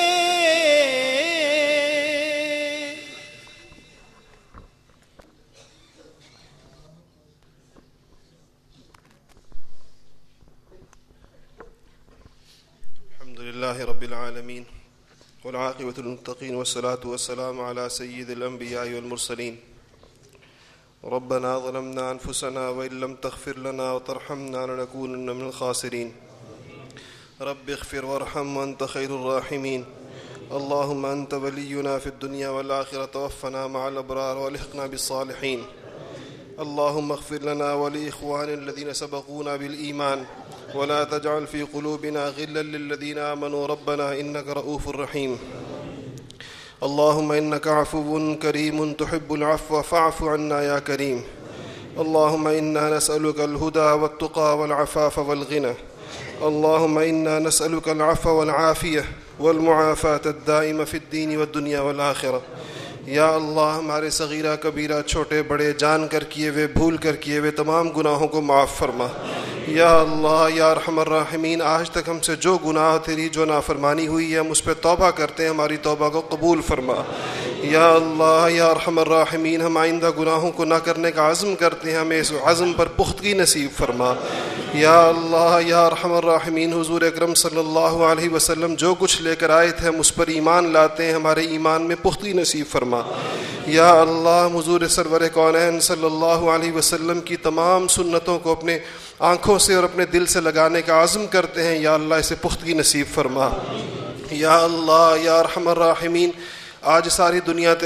الحمد لله رب العالمين والعاقبة للمتقين والصلاة والسلام على سيد الأنبياء والمرسلين. ربنا ظلمنا أنفسنا وإن لم تغفر لنا وترحمنا لنكونن من الخاسرين. رب اغفر وارحم وأنت خير الراحمين. اللهم أنت ولينا في الدنيا والآخرة توفنا مع الأبرار والحقنا بالصالحين. اللهم اغفر لنا ولإخواننا الذين سبقونا بالإيمان ولا تجعل في قلوبنا غلا للذين آمنوا ربنا إنك رؤوف رحيم. اللهم إنك عفو كريم تحب العفو فاعف عنا يا كريم. اللهم إنا نسألك الهدى والتقى والعفاف والغنى. اللهم إنا نسألك العفو والعافية والمعافاة الدائمة في الدين والدنيا والآخرة. یا اللہ ہمارے صغیرہ کبیرہ چھوٹے بڑے جان کر کیے ہوئے بھول کر کیے ہوئے تمام گناہوں کو معاف فرما. یا اللہ یا ارحم الراحمین، آج تک ہم سے جو گناہ تیری جو نافرمانی ہوئی ہے ہم اس پہ توبہ کرتے ہیں، ہماری توبہ کو قبول فرما. یا اللہ یا ارحم الراحمین، ہم آئندہ گناہوں کو نہ کرنے کا عزم کرتے ہیں، ہمیں اس عزم پر پختگی نصیب فرما. یا اللہ یا ارحم الراحمین، حضور اکرم صلی اللہ علیہ وسلم جو کچھ لے کر آئے تھے ہم اس پر ایمان لاتے ہیں، ہمارے ایمان میں پختگی نصیب فرما. یا اللہ حضور سرور کونین صلی اللہ علیہ وسلم کی تمام سنتوں کو اپنے آنکھوں سے اور اپنے دل سے لگانے کا عزم کرتے ہیں، یا اللہ اسے پختگی نصیب فرما. یا اللہ یا ارحم الراحمین، آج ساری دنیا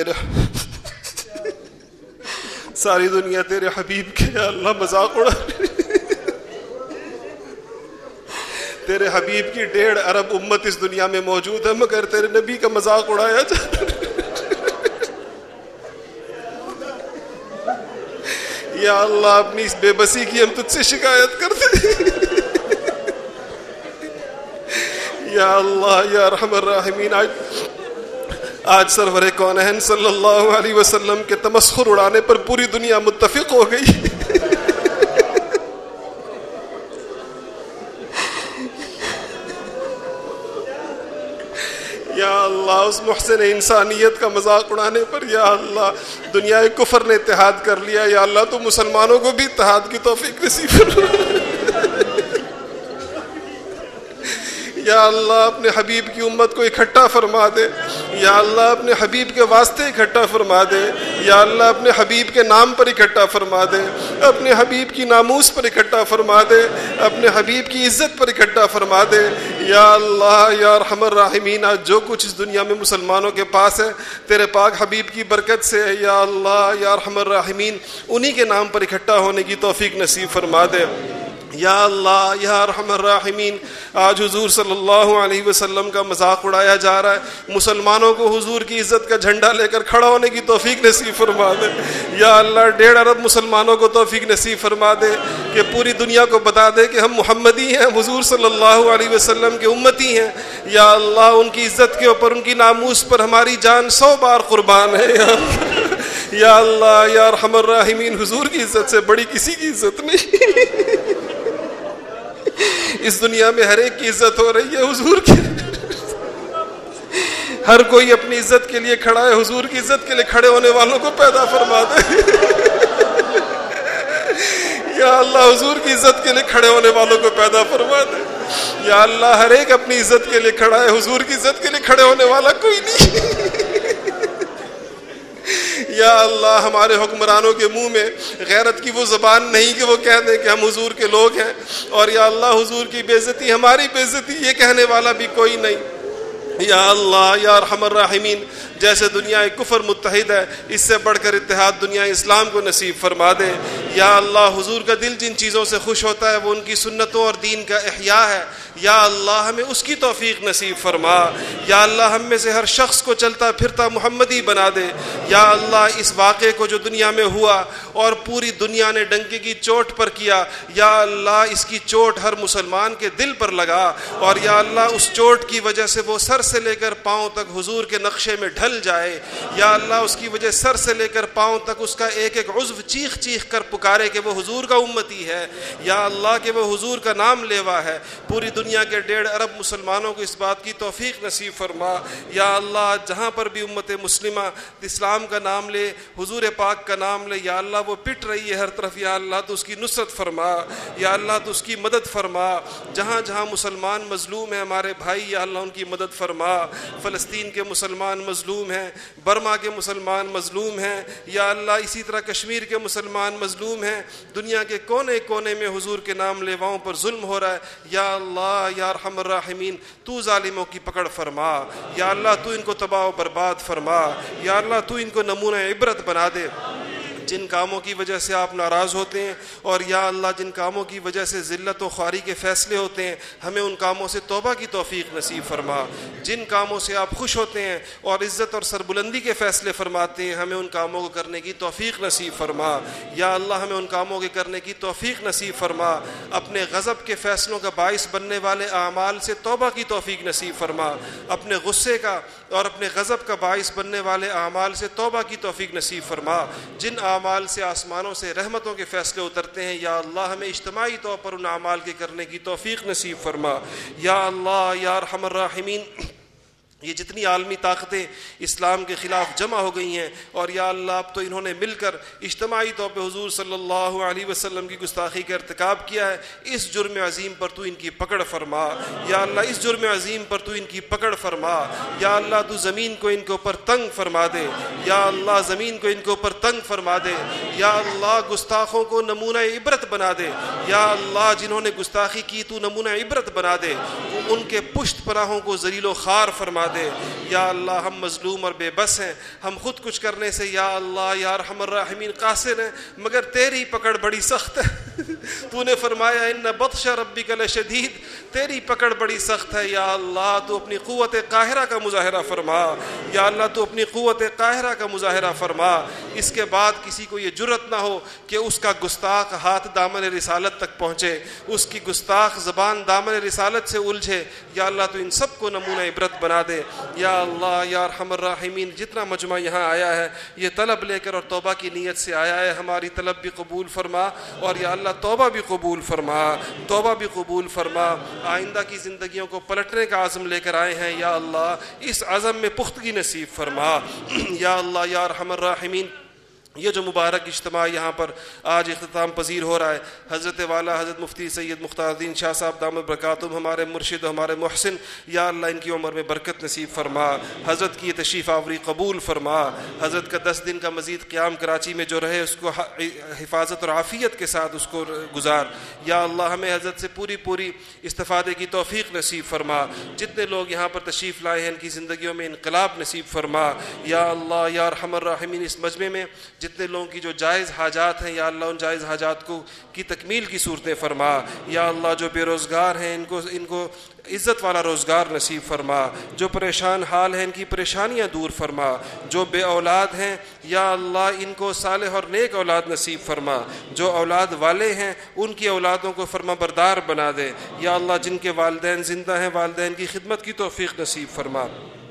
تیرے حبیب کے یا اللہ مذاق اڑا، تیرے حبیب کی 1.5 ارب امت اس دنیا میں موجود ہے مگر تیرے نبی کا مذاق اڑایا جاتا ہے. یا اللہ اپنی اس بے بسی کی ہم تجھ سے شکایت کرتے ہیں. یا اللہ یا ارحم الراحمین، آج سرور کونین صلی اللہ علیہ وسلم کے تمسخر اڑانے پر پوری دنیا متفق ہو گئی. یا اللہ اس محسن انسانیت کا مذاق اڑانے پر یا اللہ دنیا کفر نے اتحاد کر لیا. یا اللہ تو مسلمانوں کو بھی اتحاد کی توفیق نصیب فرما. یا اللہ اپنے حبیب کی امت کو اکٹھا فرما دے. یا اللہ اپنے حبیب کے واسطے اکٹھا فرما دے. یا اللہ اپنے حبیب کے نام پر اکٹھا فرما دے، اپنے حبیب کی ناموس پر اکٹھا فرما دے، اپنے حبیب کی عزت پر اکٹھا فرما دے. یا اللہ یا ارحم الراحمین، آج جو کچھ اس دنیا میں مسلمانوں کے پاس ہے تیرے پاک حبیب کی برکت سے ہے. یا اللہ یا ارحم الراحمین، انہی کے نام پر اکٹھا ہونے کی توفیق نصیب فرما دے. یا اللہ یا ارحم الراحمین، آج حضور صلی اللہ علیہ وسلم کا مذاق اڑایا جا رہا ہے، مسلمانوں کو حضور کی عزت کا جھنڈا لے کر کھڑا ہونے کی توفیق نصیب فرما دے یا اللہ۔ 1.5 ارب مسلمانوں کو توفیق نصیب فرما دے کہ پوری دنیا کو بتا دے کہ ہم محمدی ہیں، حضور صلی اللہ علیہ وسلم کے امتی ہیں یا اللہ۔ ان کی عزت کے اوپر، ان کی ناموس پر ہماری جان 100 بار قربان ہے یا اللہ یا ارحم الراحمین۔ حضور کی عزت سے بڑی کسی کی عزت نہیں، اس دنیا میں ہر ایک کی عزت ہو رہی ہے، حضور کی ہر کوئی اپنی عزت کے لیے کھڑا ہے، حضور کی عزت کے لیے کھڑے ہونے والوں کو پیدا فرما دے یا اللہ۔ حضور کی عزت کے لیے کھڑے ہونے والوں کو پیدا فرما دے یا اللہ۔ ہر ایک اپنی عزت کے لیے کھڑا ہے، حضور کی عزت کے لیے کھڑے ہونے والا کوئی نہیں یا اللہ۔ ہمارے حکمرانوں کے منہ میں غیرت کی وہ زبان نہیں کہ وہ کہہ دیں کہ ہم حضور کے لوگ ہیں، اور یا اللہ حضور کی بے عزتی ہماری بے عزتی، یہ کہنے والا بھی کوئی نہیں یا اللہ یا ارحم الراحمین۔ جیسے دنیا کفر متحد ہے، اس سے بڑھ کر اتحاد دنیا اسلام کو نصیب فرما دے یا اللہ۔ حضور کا دل جن چیزوں سے خوش ہوتا ہے وہ ان کی سنتوں اور دین کا احیاء ہے یا اللہ، ہمیں اس کی توفیق نصیب فرما یا اللہ۔ ہم میں سے ہر شخص کو چلتا پھرتا محمدی بنا دے یا اللہ۔ اس واقعے کو جو دنیا میں ہوا اور پوری دنیا نے ڈنکے کی چوٹ پر کیا یا اللہ، اس کی چوٹ ہر مسلمان کے دل پر لگا اور یا اللہ اس چوٹ کی وجہ سے وہ سر سے لے کر پاؤں تک حضور کے نقشے میں ڈھل جائے یا اللہ۔ اس کی وجہ سر سے لے کر پاؤں تک اس کا ایک ایک عضو چیخ چیخ کر پکارے کہ وہ حضور کا امتی ہے یا اللہ، کہ وہ حضور کا نام لیوا ہے۔ پوری دنیا کے 1.5 ارب مسلمانوں کو اس بات کی توفیق نصیب فرما یا اللہ۔ جہاں پر بھی امت مسلمہ اسلام کا نام لے، حضور پاک کا نام لے یا اللہ، وہ پٹ رہی ہے ہر طرف یا اللہ، تو اس کی نصرت فرما یا اللہ، تو اس کی مدد فرما۔ جہاں جہاں مسلمان مظلوم ہیں ہمارے بھائی یا اللہ، ان کی مدد فرما۔ فلسطین کے مسلمان مظلوم ہیں، برما کے مسلمان مظلوم ہیں یا اللہ، اسی طرح کشمیر کے مسلمان مظلوم ہیں۔ دنیا کے کونے کونے میں حضور کے نام لیواؤں پر ظلم ہو رہا ہے یا اللہ یا ارحم الراحمین۔ تو ظالموں کی پکڑ فرما یا اللہ، تو ان کو تباہ و برباد فرما یا اللہ، تو ان کو نمونہ عبرت بنا دے۔ جن کاموں کی وجہ سے آپ ناراض ہوتے ہیں اور یا اللہ جن کاموں کی وجہ سے ذلت و خواری کے فیصلے ہوتے ہیں، ہمیں ان کاموں سے توبہ کی توفیق نصیب فرما۔ جن کاموں سے آپ خوش ہوتے ہیں اور عزت اور سربلندی کے فیصلے فرماتے ہیں، ہمیں ان کاموں کو کرنے کی توفیق نصیب فرما یا اللہ۔ ہمیں ان کاموں کے کرنے کی توفیق نصیب فرما۔ اپنے غضب کے فیصلوں کا باعث بننے والے اعمال سے توبہ کی توفیق نصیب فرما۔ اپنے غصے کا اور اپنے غضب کا باعث بننے والے اعمال سے توبہ کی توفیق نصیب فرما۔ جن اعمال سے آسمانوں سے رحمتوں کے فیصلے اترتے ہیں یا اللہ، ہمیں اجتماعی طور پر ان اعمال کے کرنے کی توفیق نصیب فرما یا اللہ یا ارحم الراحمین۔ یہ جتنی عالمی طاقتیں اسلام کے خلاف جمع ہو گئی ہیں اور یا اللہ اب تو انہوں نے مل کر اجتماعی طور پہ حضور صلی اللہ علیہ وسلم کی گستاخی کا ارتکاب کیا ہے، اس جرم عظیم پر تو ان کی پکڑ فرما یا اللہ۔ اس جرم عظیم پر تو ان کی پکڑ فرما یا اللہ۔ تو زمین کو ان کے اوپر تنگ فرما دے یا اللہ، زمین کو ان کے اوپر تنگ فرما دے یا اللہ۔ گستاخوں کو نمونہ عبرت بنا دے یا اللہ۔ جنہوں نے گستاخی کی تو نمونہ عبرت بنا دے، ان کے پشت پناہوں کو ذلیل و خوار فرما دے یا اللہ۔ ہم مظلوم اور بے بس ہیں، ہم خود کچھ کرنے سے یا اللہ یا ارحم الراحمین قاصر ہیں، مگر تیری پکڑ بڑی سخت ہے۔ تو نے فرمایا ان بطش ربک لشدید، تیری پکڑ بڑی سخت ہے یا اللہ۔ تو اپنی قوت قاہرہ کا مظاہرہ فرما یا اللہ، تو اپنی قوت قاہرہ کا مظاہرہ فرما۔ اس کے بعد کسی کو یہ جرأت نہ ہو کہ اس کا گستاخ ہاتھ دامن رسالت تک پہنچے، اس کی گستاخ زبان دامن رسالت سے الجھے یا اللہ۔ تو ان سب کو نمونہ عبرت بنا دے یا اللہ یا ارحم الراحمین۔ جتنا مجمع یہاں آیا ہے یہ طلب لے کر اور توبہ کی نیت سے آیا ہے، ہماری طلب بھی قبول فرما اور یا اللہ توبہ بھی قبول فرما، توبہ بھی قبول فرما۔ آئندہ کی زندگیوں کو پلٹنے کا عزم لے کر آئے ہیں یا اللہ، اس عزم میں پختگی نصیب فرما یا اللہ یا ارحم الراحمین۔ یہ جو مبارک اجتماع یہاں پر آج اختتام پذیر ہو رہا ہے، حضرت والا حضرت مفتی سید مختار الدین شاہ صاحب دامت برکاتہم، ہمارے مرشد ہمارے محسن، یا اللہ ان کی عمر میں برکت نصیب فرما، حضرت کی یہ تشریف آوری قبول فرما، حضرت کا 10 دن کا مزید قیام کراچی میں جو رہے اس کو حفاظت اور عافیت کے ساتھ اس کو گزار یا اللہ۔ ہمیں حضرت سے پوری استفادے کی توفیق نصیب فرما۔ جتنے لوگ یہاں پر تشریف لائے ہیں ان کی زندگیوں میں انقلاب نصیب فرما یا اللہ یا ارحم الراحمین۔ اس مجمع میں جتنے لوگوں کی جو جائز حاجات ہیں یا اللہ ان جائز حاجات کی تکمیل کی صورتیں فرما. یا اللہ جو بے روزگار ہیں ان کو عزت والا روزگار نصیب فرما. جو پریشان حال ہیں ان کی پریشانیاں دور فرما. جو بے اولاد ہیں یا اللہ ان کو صالح اور نیک اولاد نصیب فرما. جو اولاد والے ہیں ان کی اولادوں کو فرما بردار بنا دے. یا اللہ جن کے والدین زندہ ہیں والدین کی خدمت کی توفیق نصیب فرما.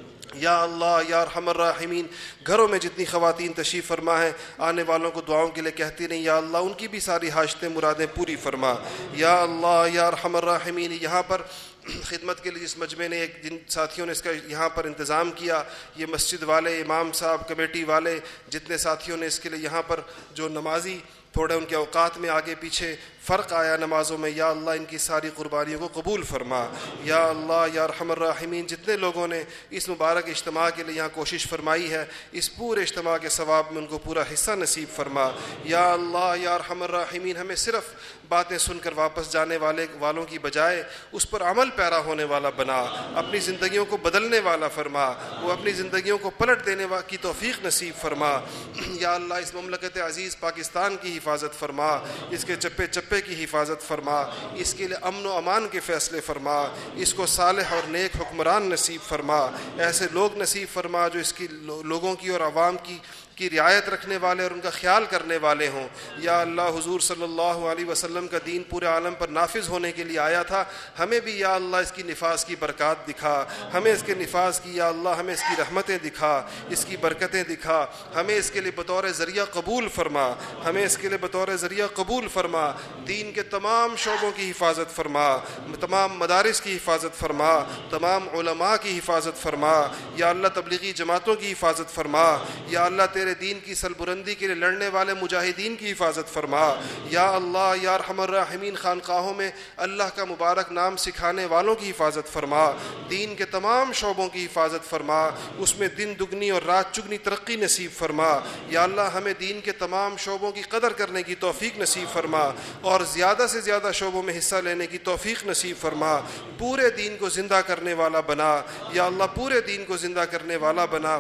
یا اللہ یا ارحم الراحمین گھروں میں جتنی خواتین تشریف فرما ہیں آنے والوں کو دعاؤں کے لیے کہتی نہیں، یا اللہ ان کی بھی ساری حاجتیں مرادیں پوری فرما. یا اللہ یا ارحم الراحمین یہاں پر خدمت کے لیے جس مجمع نے جن ساتھیوں نے اس کا یہاں پر انتظام کیا، یہ مسجد والے، امام صاحب، کمیٹی والے، جتنے ساتھیوں نے اس کے لیے یہاں پر جو نمازی تھوڑے ان کے اوقات میں آگے پیچھے فرق آیا نمازوں میں، یا اللہ ان کی ساری قربانیوں کو قبول فرما. یا اللہ یا ارحم الراحمین جتنے لوگوں نے اس مبارک اجتماع کے لیے یہاں کوشش فرمائی ہے اس پورے اجتماع کے ثواب میں ان کو پورا حصہ نصیب فرما. یا اللہ یا ارحم الراحمین ہمیں صرف باتیں سن کر واپس جانے والوں کی بجائے اس پر عمل پیرا ہونے والا بنا. اپنی زندگیوں کو بدلنے والا فرما. وہ اپنی زندگیوں کو پلٹ دینے کی توفیق نصیب فرما. یا اللہ اس مملکت عزیز پاکستان کی حفاظت فرما. اس کے چپے چپے کی حفاظت فرما. اس کے لیے امن و امان کے فیصلے فرما. اس کو صالح اور نیک حکمران نصیب فرما. ایسے لوگ نصیب فرما جو اس کی لوگوں کی اور عوام کی رعایت رکھنے والے اور ان کا خیال کرنے والے ہوں. یا اللہ حضور صلی اللہ علیہ وسلم کا دین پورے عالم پر نافذ ہونے کے لیے آیا تھا، ہمیں بھی یا اللہ اس کی نفاذ کی برکات دکھا. ہمیں اس کے نفاذ کی یا اللہ ہمیں اس کی رحمتیں دکھا، اس کی برکتیں دکھا. ہمیں اس کے لیے بطور ذریعہ قبول فرما. ہمیں اس کے لیے بطور ذریعہ قبول فرما. دین کے تمام شعبوں کی حفاظت فرما. تمام مدارس کی حفاظت فرما. تمام علماء کی حفاظت فرما. یا اللہ تبلیغی جماعتوں کی حفاظت فرما. یا اللہ تیرے دین کی سربلندی کے لیے لڑنے والے مجاہدین کی حفاظت فرما. یا اللہ یا ارحم الراحمین خانقاہوں میں اللہ کا مبارک نام سکھانے والوں کی حفاظت فرما. دین کے تمام شعبوں کی حفاظت فرما. اس میں دن دگنی اور رات چگنی ترقی نصیب فرما. یا اللہ ہمیں دین کے تمام شعبوں کی قدر کرنے کی توفیق نصیب فرما اور زیادہ سے زیادہ شعبوں میں حصہ لینے کی توفیق نصیب فرما. پورے دین کو زندہ کرنے والا بنا. یا اللہ پورے دین کو زندہ کرنے والا بنا.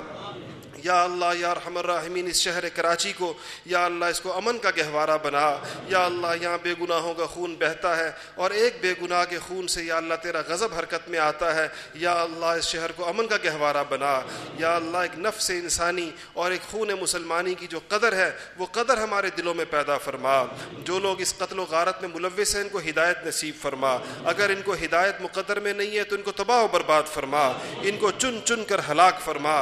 یا اللہ یا ارحم الراحمین اس شہر کراچی کو یا اللہ اس کو امن کا گہوارہ بنا. یا اللہ یہاں بے گناہوں کا خون بہتا ہے اور ایک بے گناہ کے خون سے یا اللہ تیرا غضب حرکت میں آتا ہے. یا اللہ اس شہر کو امن کا گہوارہ بنا. یا اللہ ایک نفس انسانی اور ایک خون مسلمانی کی جو قدر ہے وہ قدر ہمارے دلوں میں پیدا فرما. جو لوگ اس قتل و غارت میں ملوث ہیں ان کو ہدایت نصیب فرما. اگر ان کو ہدایت مقدر میں نہیں ہے تو ان کو تباہ و برباد فرما. ان کو چن چن کر ہلاک فرما.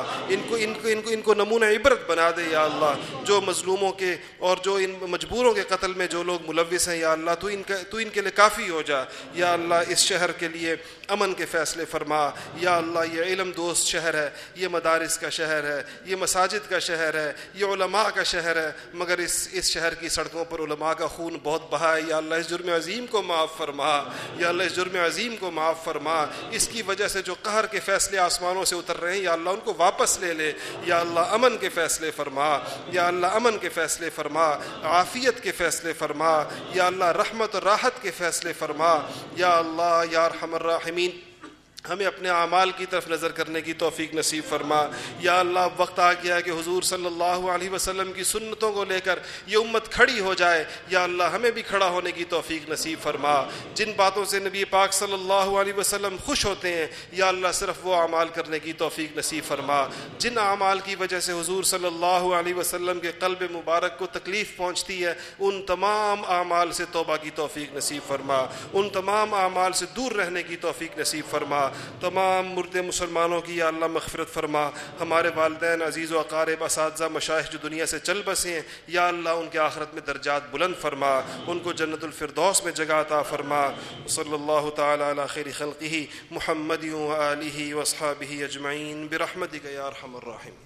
ان کو نمونہ عبرت بنا دے. یا اللہ جو مظلوموں کے اور جو ان مجبوروں کے قتل میں جو لوگ ملوث ہیں یا اللہ تو ان کے لیے کافی ہو جا. یا اللہ اس شہر کے لیے امن کے فیصلے فرما. یا اللہ یہ علم دوست شہر ہے، یہ مدارس کا شہر ہے، یہ مساجد کا شہر ہے، یہ علماء کا شہر ہے، مگر اس شہر کی سڑکوں پر علماء کا خون بہت بہا ہے. یا اللہ اس جرم عظیم کو معاف فرما. یا اللہ اس جرم عظیم کو معاف فرما. اس کی وجہ سے جو قہر کے فیصلے آسمانوں سے اتر رہے ہیں یا اللہ ان کو واپس لے لے. یا اللہ امن کے فیصلے فرما. یا اللہ امن کے فیصلے فرما. عافیت کے فیصلے فرما. یا اللہ رحمت اور راحت کے فیصلے فرما. یا اللہ یا ارحم الراحمین ہمیں اپنے اعمال کی طرف نظر کرنے کی توفیق نصیب فرما. یا اللہ وقت آ گیا کہ حضور صلی اللہ علیہ وسلم کی سنتوں کو لے کر یہ امت کھڑی ہو جائے. یا اللہ ہمیں بھی کھڑا ہونے کی توفیق نصیب فرما. جن باتوں سے نبی پاک صلی اللہ علیہ وسلم خوش ہوتے ہیں یا اللہ صرف وہ اعمال کرنے کی توفیق نصیب فرما. جن اعمال کی وجہ سے حضور صلی اللہ علیہ وسلم کے قلب مبارک کو تکلیف پہنچتی ہے ان تمام اعمال سے توبہ کی توفیق نصیب فرما. ان تمام اعمال سے دور رہنے کی توفیق نصیب فرما. تمام مردے مسلمانوں کی یا اللہ مغفرت فرما. ہمارے والدین عزیز و اقارب اساتذہ مشائخ جو دنیا سے چل بسے ہیں یا اللہ ان کے آخرت میں درجات بلند فرما. ان کو جنت الفردوس میں جگہ عطا فرما. صلی اللہ تعالی علی خیر خلقہ محمد و آلہ و اصحابہ اجمعین برحمتک یا ارحم الراحمین.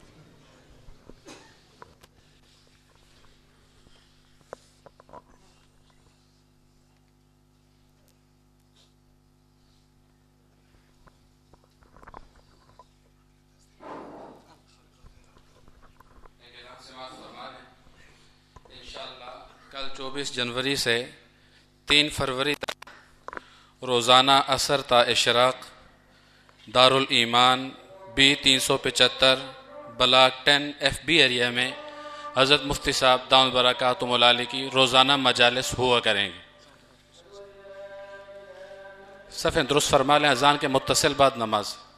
کل 24 جنوری سے 3 فروری تک روزانہ عصر تا اشراق دارالایمان B 375 بلاک 10 FB ایریا میں حضرت مفتی صاحب دامت برکاتہم العالی کی روزانہ مجالس ہوا کریں گی. صفیں درست فرما لیں، اذان کے متصل بعد نماز.